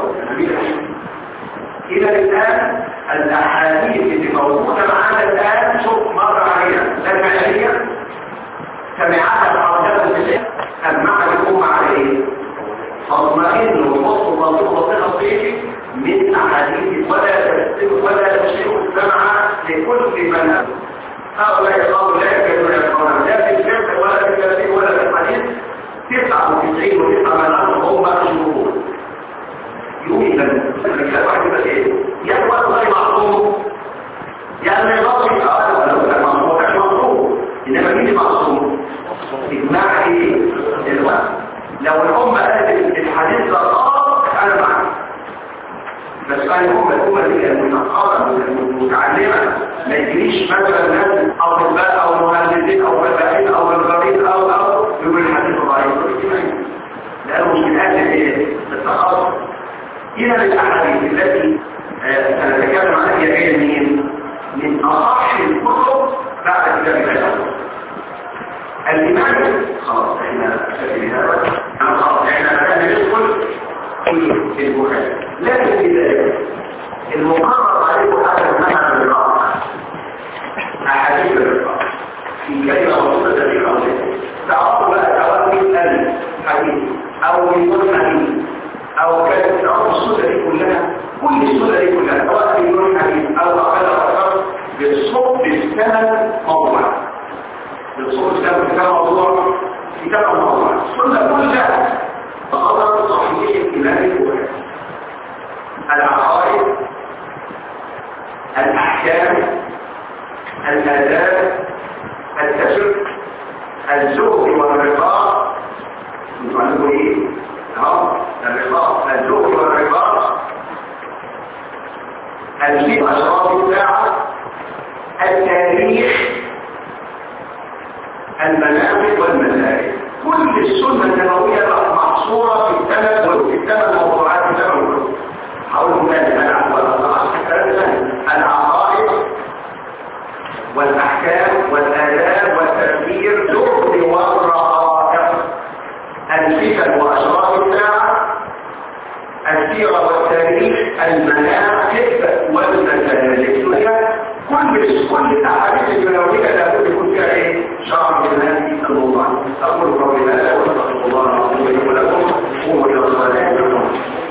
إذا الآن الأحاديث اللي موجودة معنا الآن شوف مرة عليها لما عليها سمعها الحركات الفشل أجمعها الأمة عليه فاطمئن وفصل منطقة فيه من أحاديث ولا تشير السمع لكل من هؤلاء يقولون لا يكادون يفقهون لا في الفقه ولا في التفسير ولا في الحديث 99 من هم مشهورون يوجد الكتاب واحد بس ايه يقوى غير معصوم يعني يضطر لو كان معصوم كان معصوم انما مين معصوم اجماع ايه الوقت لو الامه قالت الحديث ده غلط انا معك بس كان الامه دي المثقفه المتعلمه ما يجريش مثلا ناس اطباء او مهندسين او فلاحين او مزارعين او يقول الحديث ضعيف لانه مش من اهل ايه التخصص إلى الأحاديث التي سنتكلم عنها هي جاية من أصح الكتب بعد كتاب الله الإمام خلاص احنا ندخل في البخاري لكن في ذلك المقرر عليه هذا المعنى بالقاء أحاديث بالقاء في كلمة وصولة ذلك تعرفوا بقى سواء من الحديث أو من حديث أو كانت السنة دي كلها كل السنة دي كلها سواء في نور الحديث أو أقل أكثر بالصوت بالسند موضوع بالصوت بالسند موضوع كتاب موضوع السنة كلها خطر صحيح الإمام البخاري العقائد الأحكام الآداب التشريع الزهد والرقاء المريد الرباط الزهد والرباط الفقه أشراط الساعة التاريخ المناقب والمسائل كل السنة النبوية محصورة في الثمان موضوعات الثمان حولهم ذلك العقائد والأحكام والآداب والتفكير زهد والرقائق الفتن وأشراط الساعة السيرة والتاريخ المناقب والمسائل كل الأحاديث النبوية لابد يكون فيها شرع من هذه الموضوعات. أقول قولي هذا وأستغفر الله العظيم لي ولكم. قوموا إلى الصلاة.